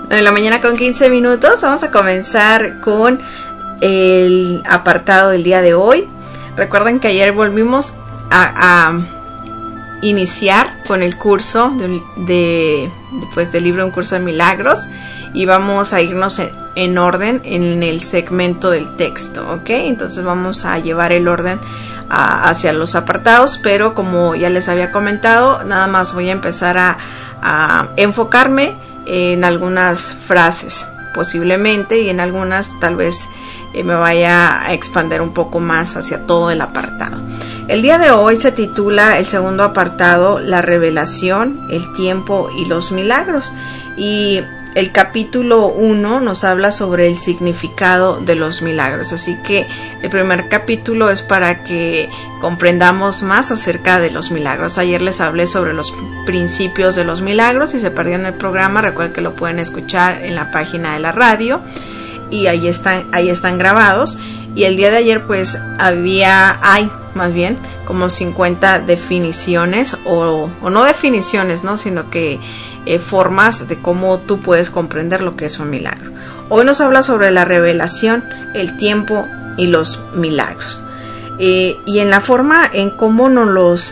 En la mañana con quince minutos. Vamos a comenzar con el apartado del día de hoy. Recuerden que ayer volvimos a, a iniciar con el curso de, de, pues, del libro Un Curso de Milagros, y vamos a irnos en, en orden en el segmento del texto, ¿ok? Entonces vamos a llevar el orden a, hacia los apartados, pero como ya les había comentado, nada más voy a empezar a, a enfocarme en algunas frases posiblemente, y en algunas tal vez eh, me vaya a expandir un poco más hacia todo el apartado. El día de hoy se titula el segundo apartado, La revelación, el tiempo y los milagros, y el capítulo uno nos habla sobre el significado de los milagros, así que el primer capítulo es para que comprendamos más acerca de los milagros. Ayer les hablé sobre los principios de los milagros. Si se perdieron el programa, recuerden que lo pueden escuchar en la página de la radio y ahí están, ahí están grabados. Y el día de ayer pues había, hay más bien como cincuenta definiciones o, o no definiciones, ¿no? Sino que eh, formas de cómo tú puedes comprender lo que es un milagro. Hoy nos habla sobre la revelación, el tiempo y los milagros. Eh, y en la forma en cómo nos los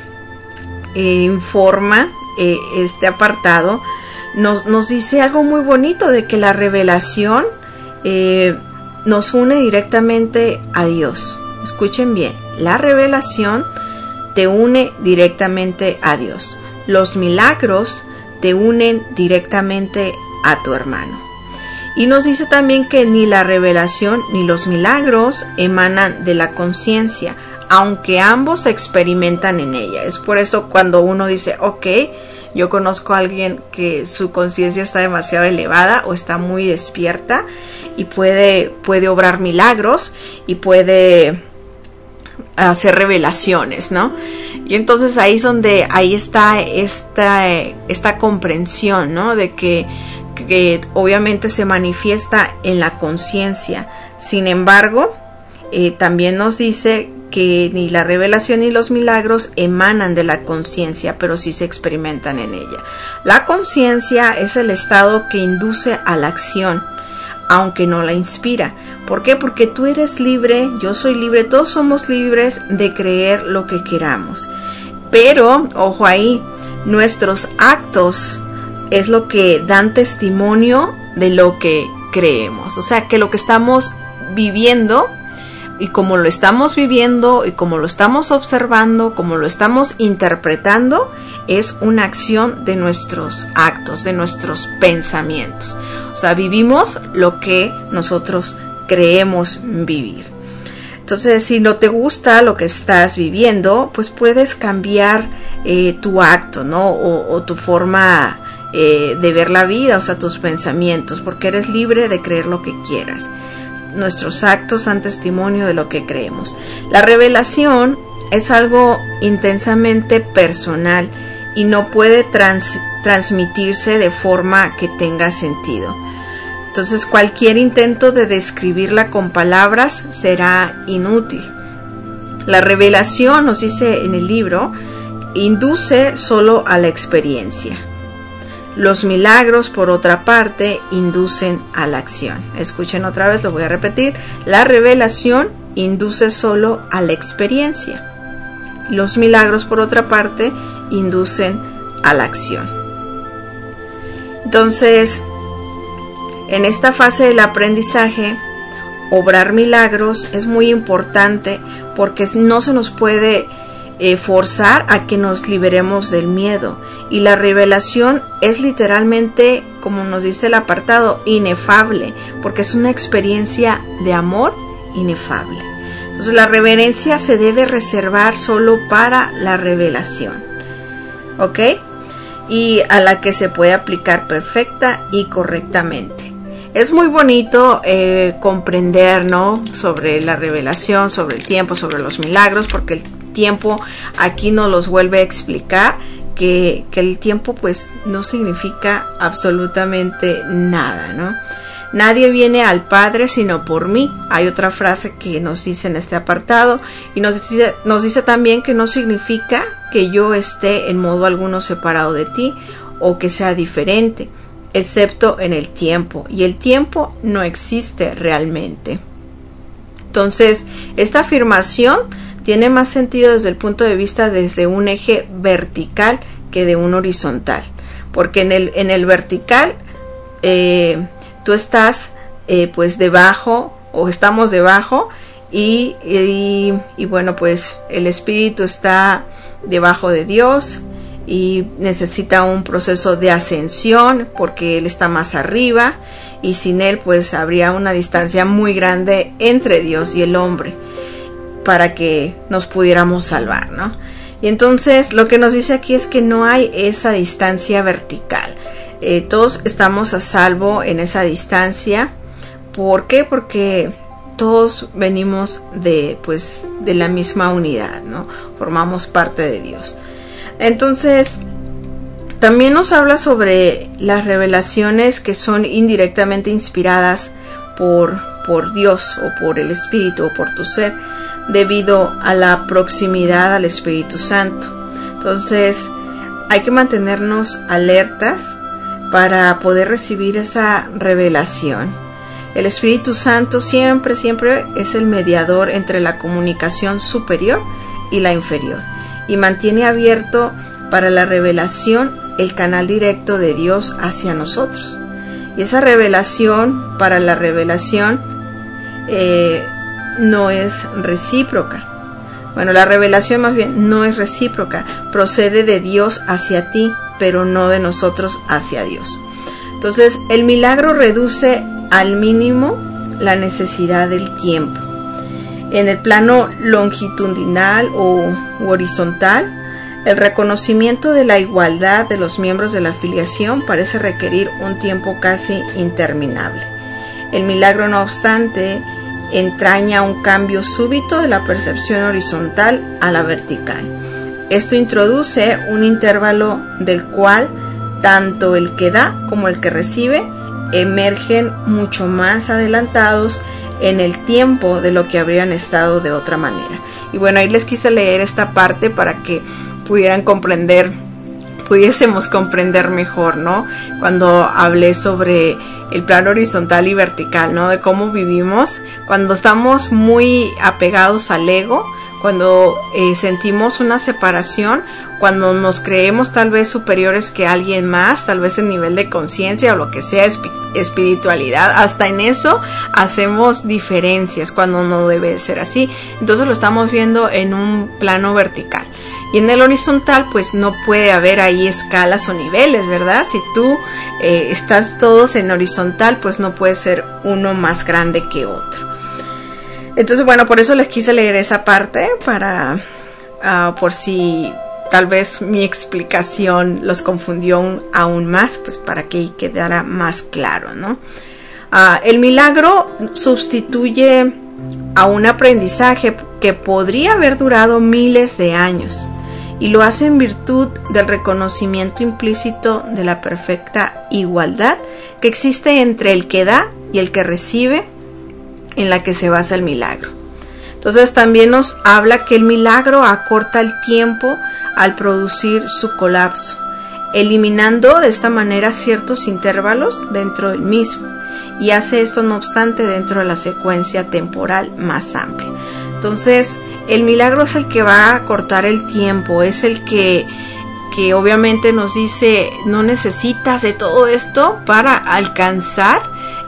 eh, informa eh, este apartado, nos, nos dice algo muy bonito de que la revelación eh, nos une directamente a Dios. Escuchen bien, la revelación te une directamente a Dios. Los milagros te unen directamente a tu hermano. Y nos dice también que ni la revelación ni los milagros emanan de la conciencia, aunque ambos se experimentan en ella. Es por eso cuando uno dice, ok, yo conozco a alguien que su conciencia está demasiado elevada o está muy despierta y puede, puede obrar milagros y puede hacer revelaciones, ¿no? Y entonces ahí es donde ahí está esta, esta comprensión, ¿no? De que, que obviamente se manifiesta en la conciencia. Sin embargo, eh, también nos dice que ni la revelación ni los milagros emanan de la conciencia, pero sí se experimentan en ella. La conciencia es el estado que induce a la acción, aunque no la inspira. ¿Por qué? Porque tú eres libre, yo soy libre, todos somos libres de creer lo que queramos. Pero, ojo ahí, nuestros actos es lo que dan testimonio de lo que creemos. O sea, que lo que estamos viviendo, y como lo estamos viviendo, y como lo estamos observando, como lo estamos interpretando, es una acción de nuestros actos, de nuestros pensamientos. O sea, vivimos lo que nosotros creemos vivir. Entonces, si no te gusta lo que estás viviendo, pues puedes cambiar eh, tu acto, ¿no? O, o tu forma eh, de ver la vida, o sea, tus pensamientos, porque eres libre de creer lo que quieras. Nuestros actos dan testimonio de lo que creemos. La revelación es algo intensamente personal y no puede trans- transmitirse de forma que tenga sentido. Entonces, cualquier intento de describirla con palabras será inútil. La revelación, nos dice en el libro, induce solo a la experiencia. Los milagros, por otra parte, inducen a la acción. Escuchen otra vez, lo voy a repetir. La revelación induce solo a la experiencia. Los milagros, por otra parte, inducen a la acción. Entonces, en esta fase del aprendizaje, obrar milagros es muy importante porque no se nos puede eh, forzar a que nos liberemos del miedo. Y la revelación es literalmente, como nos dice el apartado, inefable, porque es una experiencia de amor inefable. Entonces la reverencia se debe reservar solo para la revelación, ¿ok? Y a la que se puede aplicar perfecta y correctamente. Es muy bonito eh, comprender, ¿no? Sobre la revelación, sobre el tiempo, sobre los milagros, porque el tiempo aquí nos los vuelve a explicar que, que el tiempo pues no significa absolutamente nada, ¿no? Nadie viene al Padre sino por mí. Hay otra frase que nos dice en este apartado y nos dice, nos dice también que no significa que yo esté en modo alguno separado de ti o que sea diferente. excepto en el tiempo, y el tiempo no existe realmente. Entonces, esta afirmación tiene más sentido desde el punto de vista desde un eje vertical que de un horizontal, porque en el, en el vertical eh, tú estás eh, pues debajo, o estamos debajo, y, y, y bueno, pues el espíritu está debajo de Dios y necesita un proceso de ascensión porque Él está más arriba, y sin Él pues habría una distancia muy grande entre Dios y el hombre para que nos pudiéramos salvar, ¿no? Y entonces lo que nos dice aquí es que no hay esa distancia vertical. Eh, todos estamos a salvo en esa distancia. ¿Por qué? Porque todos venimos de, pues, de la misma unidad, ¿no? Formamos parte de Dios. Entonces, también nos habla sobre las revelaciones que son indirectamente inspiradas por, por Dios o por el Espíritu o por tu ser, debido a la proximidad al Espíritu Santo. Entonces, hay que mantenernos alertas para poder recibir esa revelación. El Espíritu Santo siempre, siempre es el mediador entre la comunicación superior y la inferior, y mantiene abierto para la revelación el canal directo de Dios hacia nosotros. Y esa revelación, para la revelación, eh, no es recíproca. Bueno, la revelación más bien no es recíproca, procede de Dios hacia ti, pero no de nosotros hacia Dios. Entonces, el milagro reduce al mínimo la necesidad del tiempo. En el plano longitudinal o horizontal, el reconocimiento de la igualdad de los miembros de la filiación parece requerir un tiempo casi interminable. El milagro, no obstante, entraña un cambio súbito de la percepción horizontal a la vertical. Esto introduce un intervalo del cual tanto el que da como el que recibe emergen mucho más adelantados en el tiempo de lo que habrían estado de otra manera. Y bueno, ahí les quise leer esta parte para que pudieran comprender, pudiésemos comprender mejor, ¿no? Cuando hablé sobre el plano horizontal y vertical, ¿no? De cómo vivimos cuando estamos muy apegados al ego, cuando eh, sentimos una separación, cuando nos creemos tal vez superiores que alguien más, tal vez en nivel de conciencia o lo que sea, esp- espiritualidad, hasta en eso hacemos diferencias cuando no debe ser así. Entonces lo estamos viendo en un plano vertical. Y en el horizontal pues no puede haber ahí escalas o niveles, ¿verdad? Si tú eh, estás todos en horizontal, pues no puede ser uno más grande que otro. Entonces, bueno, por eso les quise leer esa parte para, uh, por si tal vez mi explicación los confundió aún más, pues para que quedara más claro, ¿no? Uh, el milagro sustituye a un aprendizaje que podría haber durado miles de años, y lo hace en virtud del reconocimiento implícito de la perfecta igualdad que existe entre el que da y el que recibe, en la que se basa el milagro. Entonces también nos habla que el milagro acorta el tiempo al producir su colapso, eliminando de esta manera ciertos intervalos dentro del mismo, y hace esto no obstante dentro de la secuencia temporal más amplia. Entonces el milagro es el que va a acortar el tiempo, es el que que obviamente nos dice no necesitas de todo esto para alcanzar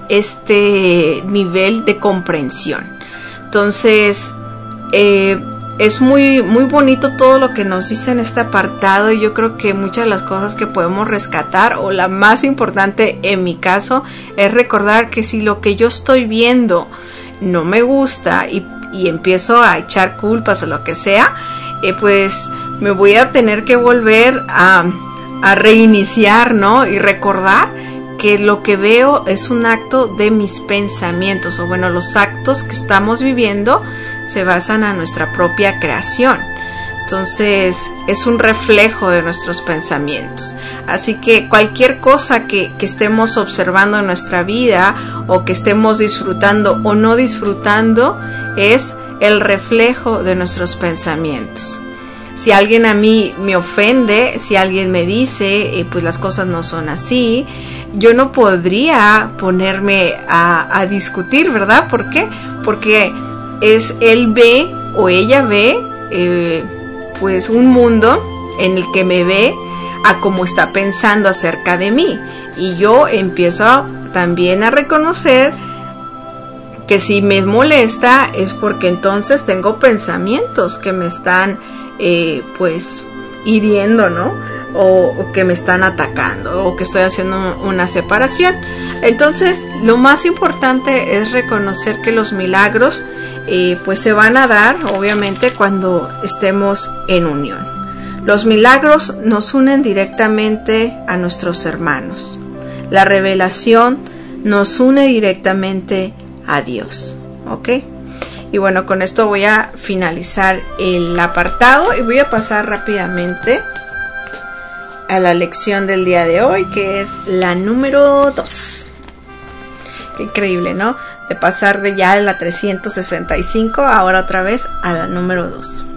este nivel de comprensión. Entonces eh, es muy muy bonito todo lo que nos dice en este apartado, y yo creo que muchas de las cosas que podemos rescatar, o la más importante en mi caso, es recordar que si lo que yo estoy viendo no me gusta y, y empiezo a echar culpas o lo que sea, eh, pues me voy a tener que volver a, a reiniciar, ¿no? Y recordar que lo que veo es un acto de mis pensamientos, o bueno, los actos que estamos viviendo se basan en nuestra propia creación. Entonces es un reflejo de nuestros pensamientos. Así que cualquier cosa que, que estemos observando en nuestra vida, o que estemos disfrutando o no disfrutando, es el reflejo de nuestros pensamientos. si alguien a mí me ofende, si alguien me dice, eh, pues las cosas no son así, yo no podría ponerme a, a discutir, ¿verdad? ¿Por qué? Porque es él ve o ella ve eh, pues un mundo en el que me ve a cómo está pensando acerca de mí, y yo empiezo a, también a reconocer que si me molesta es porque entonces tengo pensamientos que me están eh, pues hiriendo, ¿no? O, o que me están atacando, o que estoy haciendo una separación. Entonces lo más importante es reconocer que los milagros eh, pues se van a dar obviamente cuando estemos en unión. Los milagros nos unen directamente a nuestros hermanos. La revelación nos une directamente a Dios, ¿ok? Y bueno, con esto voy a finalizar el apartado y voy a pasar rápidamente a la lección del día de hoy, que es la número dos. Qué increíble, ¿no? De pasar de ya la trescientos sesenta y cinco, ahora otra vez a la número dos.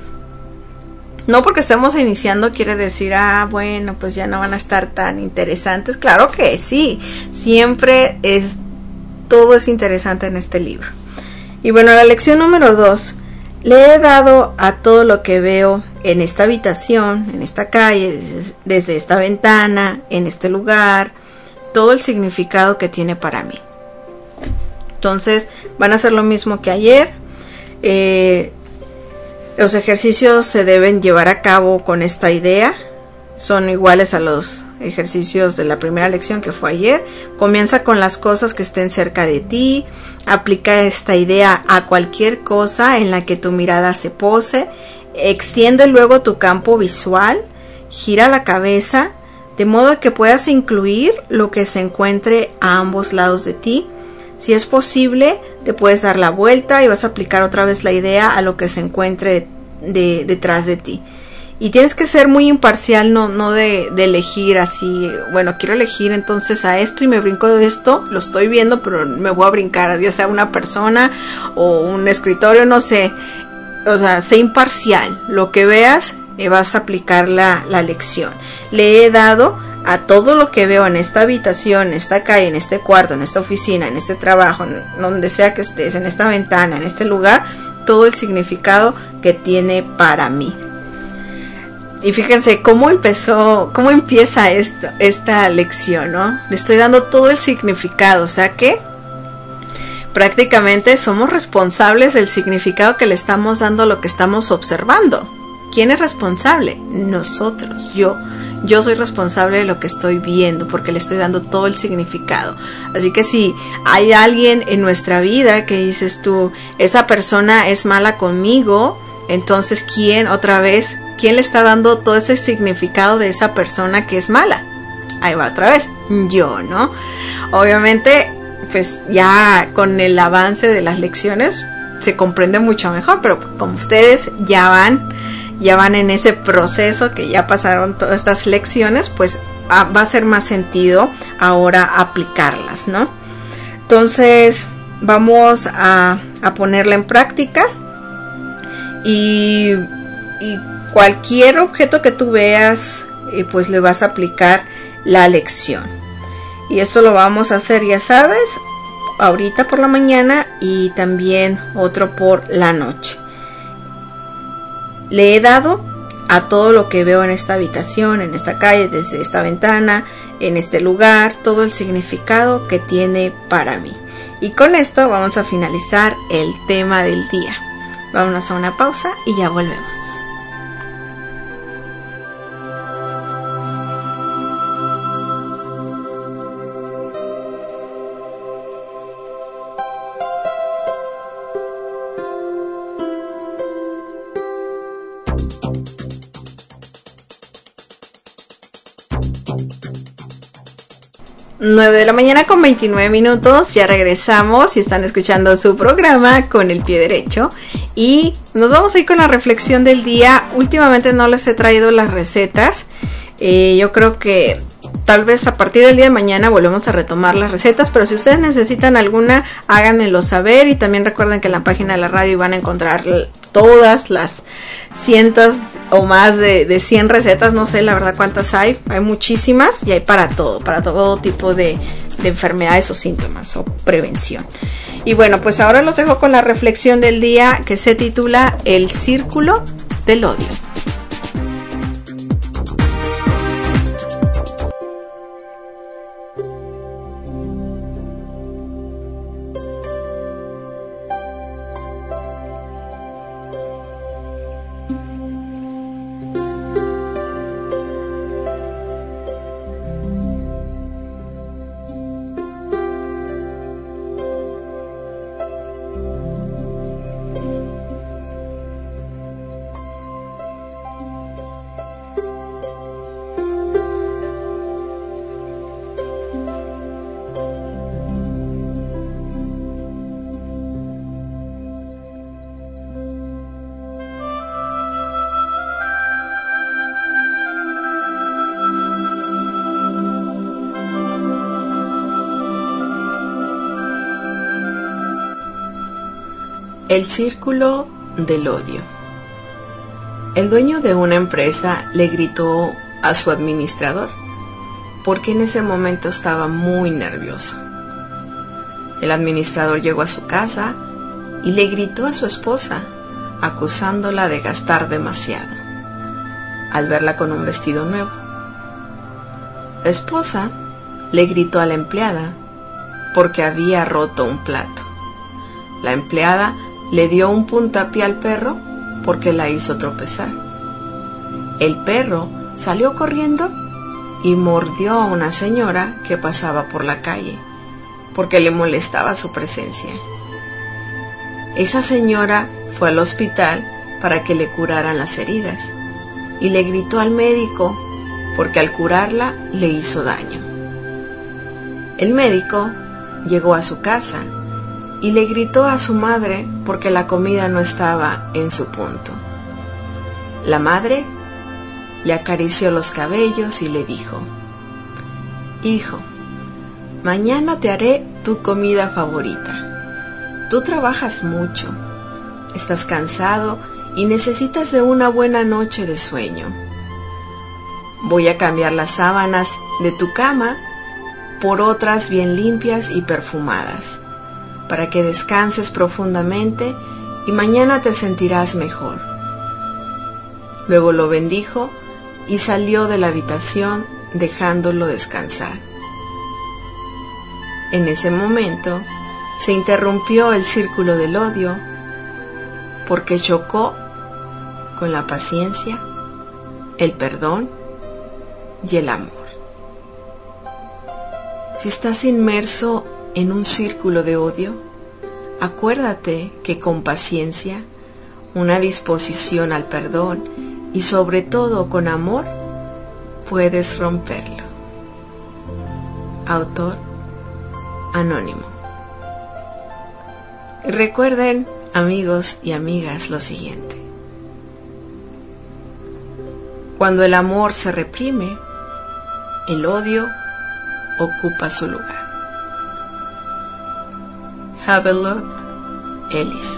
No porque estemos iniciando quiere decir, ah, bueno, pues ya no van a estar tan interesantes. Claro que sí, siempre es, todo es interesante en este libro. Y bueno, la lección número dos. Le he dado a todo lo que veo en esta habitación, en esta calle, desde, desde esta ventana, en este lugar, todo el significado que tiene para mí. Entonces, van a hacer lo mismo que ayer. Eh, los ejercicios se deben llevar a cabo con esta idea. Son iguales a los ejercicios de la primera lección que fue ayer. Comienza con las cosas que estén cerca de ti. Aplica esta idea a cualquier cosa en la que tu mirada se pose. Extiende luego tu campo visual. Gira la cabeza de modo que puedas incluir lo que se encuentre a ambos lados de ti. Si es posible, te puedes dar la vuelta y vas a aplicar otra vez la idea a lo que se encuentre de, de, detrás de ti. Y tienes que ser muy imparcial, no, no de, de elegir así, bueno, quiero elegir entonces a esto y me brinco de esto, lo estoy viendo, pero me voy a brincar, ya sea una persona o un escritorio, no sé. O sea, sé imparcial, lo que veas eh, vas a aplicar la, la lección. Le he dado a todo lo que veo en esta habitación, en esta calle, en este cuarto, en esta oficina, en este trabajo, en donde sea que estés, en esta ventana, en este lugar, todo el significado que tiene para mí. Y fíjense cómo empezó, cómo empieza esto, esta lección, ¿no? Le estoy dando todo el significado, o sea que prácticamente somos responsables del significado que le estamos dando a lo que estamos observando. ¿Quién es responsable? Nosotros, yo. Yo soy responsable de lo que estoy viendo porque le estoy dando todo el significado. Así que si hay alguien en nuestra vida que dices tú, esa persona es mala conmigo, entonces ¿quién otra vez? ¿Quién le está dando todo ese significado de esa persona que es mala? Ahí va otra vez, yo, ¿no? Obviamente, pues ya con el avance de las lecciones se comprende mucho mejor, pero como ustedes ya van... ya van en ese proceso, que ya pasaron todas estas lecciones, pues a, va a ser más sentido ahora aplicarlas, ¿no? Entonces vamos a, a ponerla en práctica y, y cualquier objeto que tú veas, eh, pues le vas a aplicar la lección. Y esto lo vamos a hacer, ya sabes, ahorita por la mañana y también otro por la noche. Le he dado a todo lo que veo en esta habitación, en esta calle, desde esta ventana, en este lugar, todo el significado que tiene para mí. Y con esto vamos a finalizar el tema del día. Vámonos a una pausa y ya volvemos. nueve de la mañana con veintinueve minutos, ya regresamos y están escuchando su programa Con el Pie Derecho y nos vamos a ir con la reflexión del día. Últimamente no les he traído las recetas, eh, yo creo que tal vez a partir del día de mañana volvemos a retomar las recetas, pero si ustedes necesitan alguna, háganmelo saber y también recuerden que en la página de la radio van a encontrar todas las cientos o más de, de cien recetas, no sé la verdad cuántas hay, hay muchísimas y hay para todo, para todo tipo de, de enfermedades o síntomas o prevención. Y bueno, pues ahora los dejo con la reflexión del día que se titula El Círculo del Odio. El círculo del odio. El dueño de una empresa le gritó a su administrador, porque en ese momento estaba muy nervioso. El administrador llegó a su casa y le gritó a su esposa, acusándola de gastar demasiado, al verla con un vestido nuevo. La esposa le gritó a la empleada porque había roto un plato. La empleada le dio un puntapié al perro porque la hizo tropezar. El perro salió corriendo y mordió a una señora que pasaba por la calle porque le molestaba su presencia. Esa señora fue al hospital para que le curaran las heridas y le gritó al médico porque al curarla le hizo daño. El médico llegó a su casa y le gritó a su madre porque la comida no estaba en su punto. La madre le acarició los cabellos y le dijo: hijo, mañana te haré tu comida favorita. Tú trabajas mucho, estás cansado y necesitas de una buena noche de sueño. Voy a cambiar las sábanas de tu cama por otras bien limpias y perfumadas, para que descanses profundamente y mañana te sentirás mejor. Luego lo bendijo y salió de la habitación dejándolo descansar. En ese momento se interrumpió el círculo del odio porque chocó con la paciencia, el perdón y el amor. Si estás inmerso en un círculo de odio, acuérdate que con paciencia, una disposición al perdón y sobre todo con amor, puedes romperlo. Autor anónimo. Y recuerden, amigos y amigas, lo siguiente: cuando el amor se reprime, el odio ocupa su lugar. Havelock Ellis.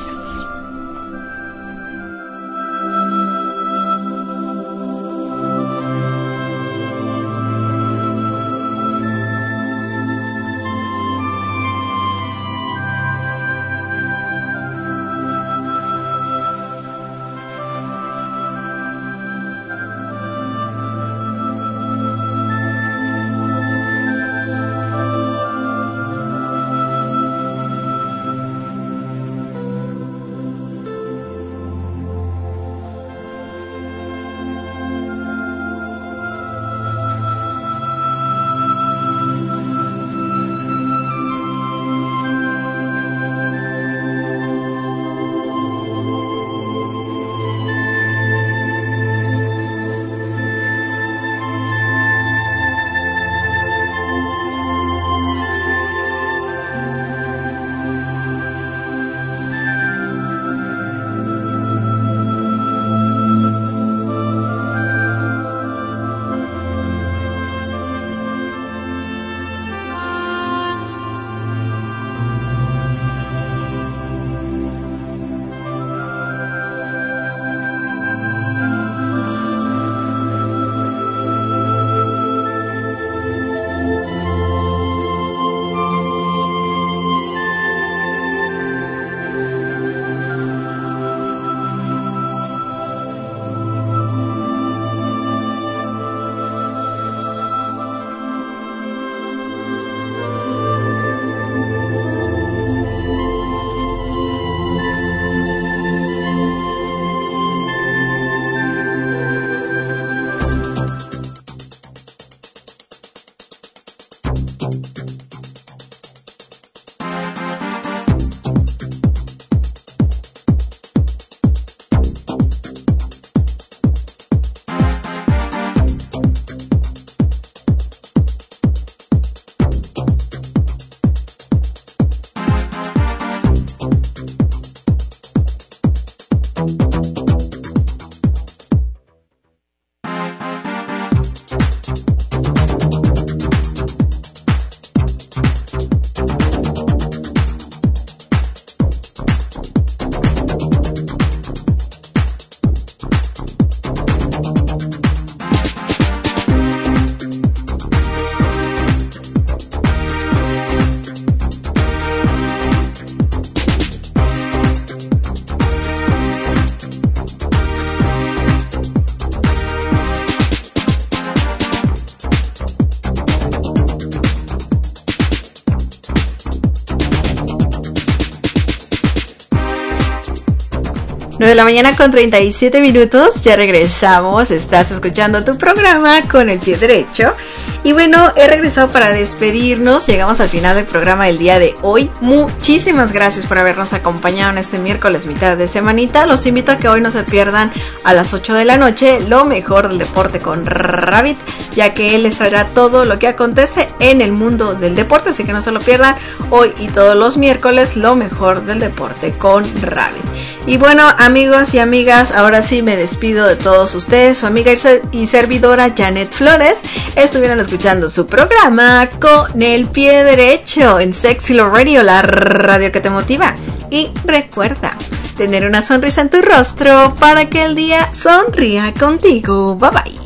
nueve de la mañana con treinta y siete minutos, ya regresamos, estás escuchando tu programa con el pie derecho. Y bueno, he regresado para despedirnos, llegamos al final del programa del día de hoy. Muchísimas gracias por habernos acompañado en este miércoles mitad de semanita. Los invito a que hoy no se pierdan a las ocho de la noche lo mejor del deporte con Rabbit, ya que él les traerá todo lo que acontece en el mundo del deporte, así que no se lo pierdan hoy y todos los miércoles lo mejor del deporte con Rabbit. Y bueno, amigos y amigas, ahora sí me despido de todos ustedes. Su amiga y servidora Janet Flores. Estuvieron escuchando su programa con el pie derecho en Sexy Love Radio, la radio que te motiva. Y recuerda tener una sonrisa en tu rostro para que el día sonría contigo. Bye bye.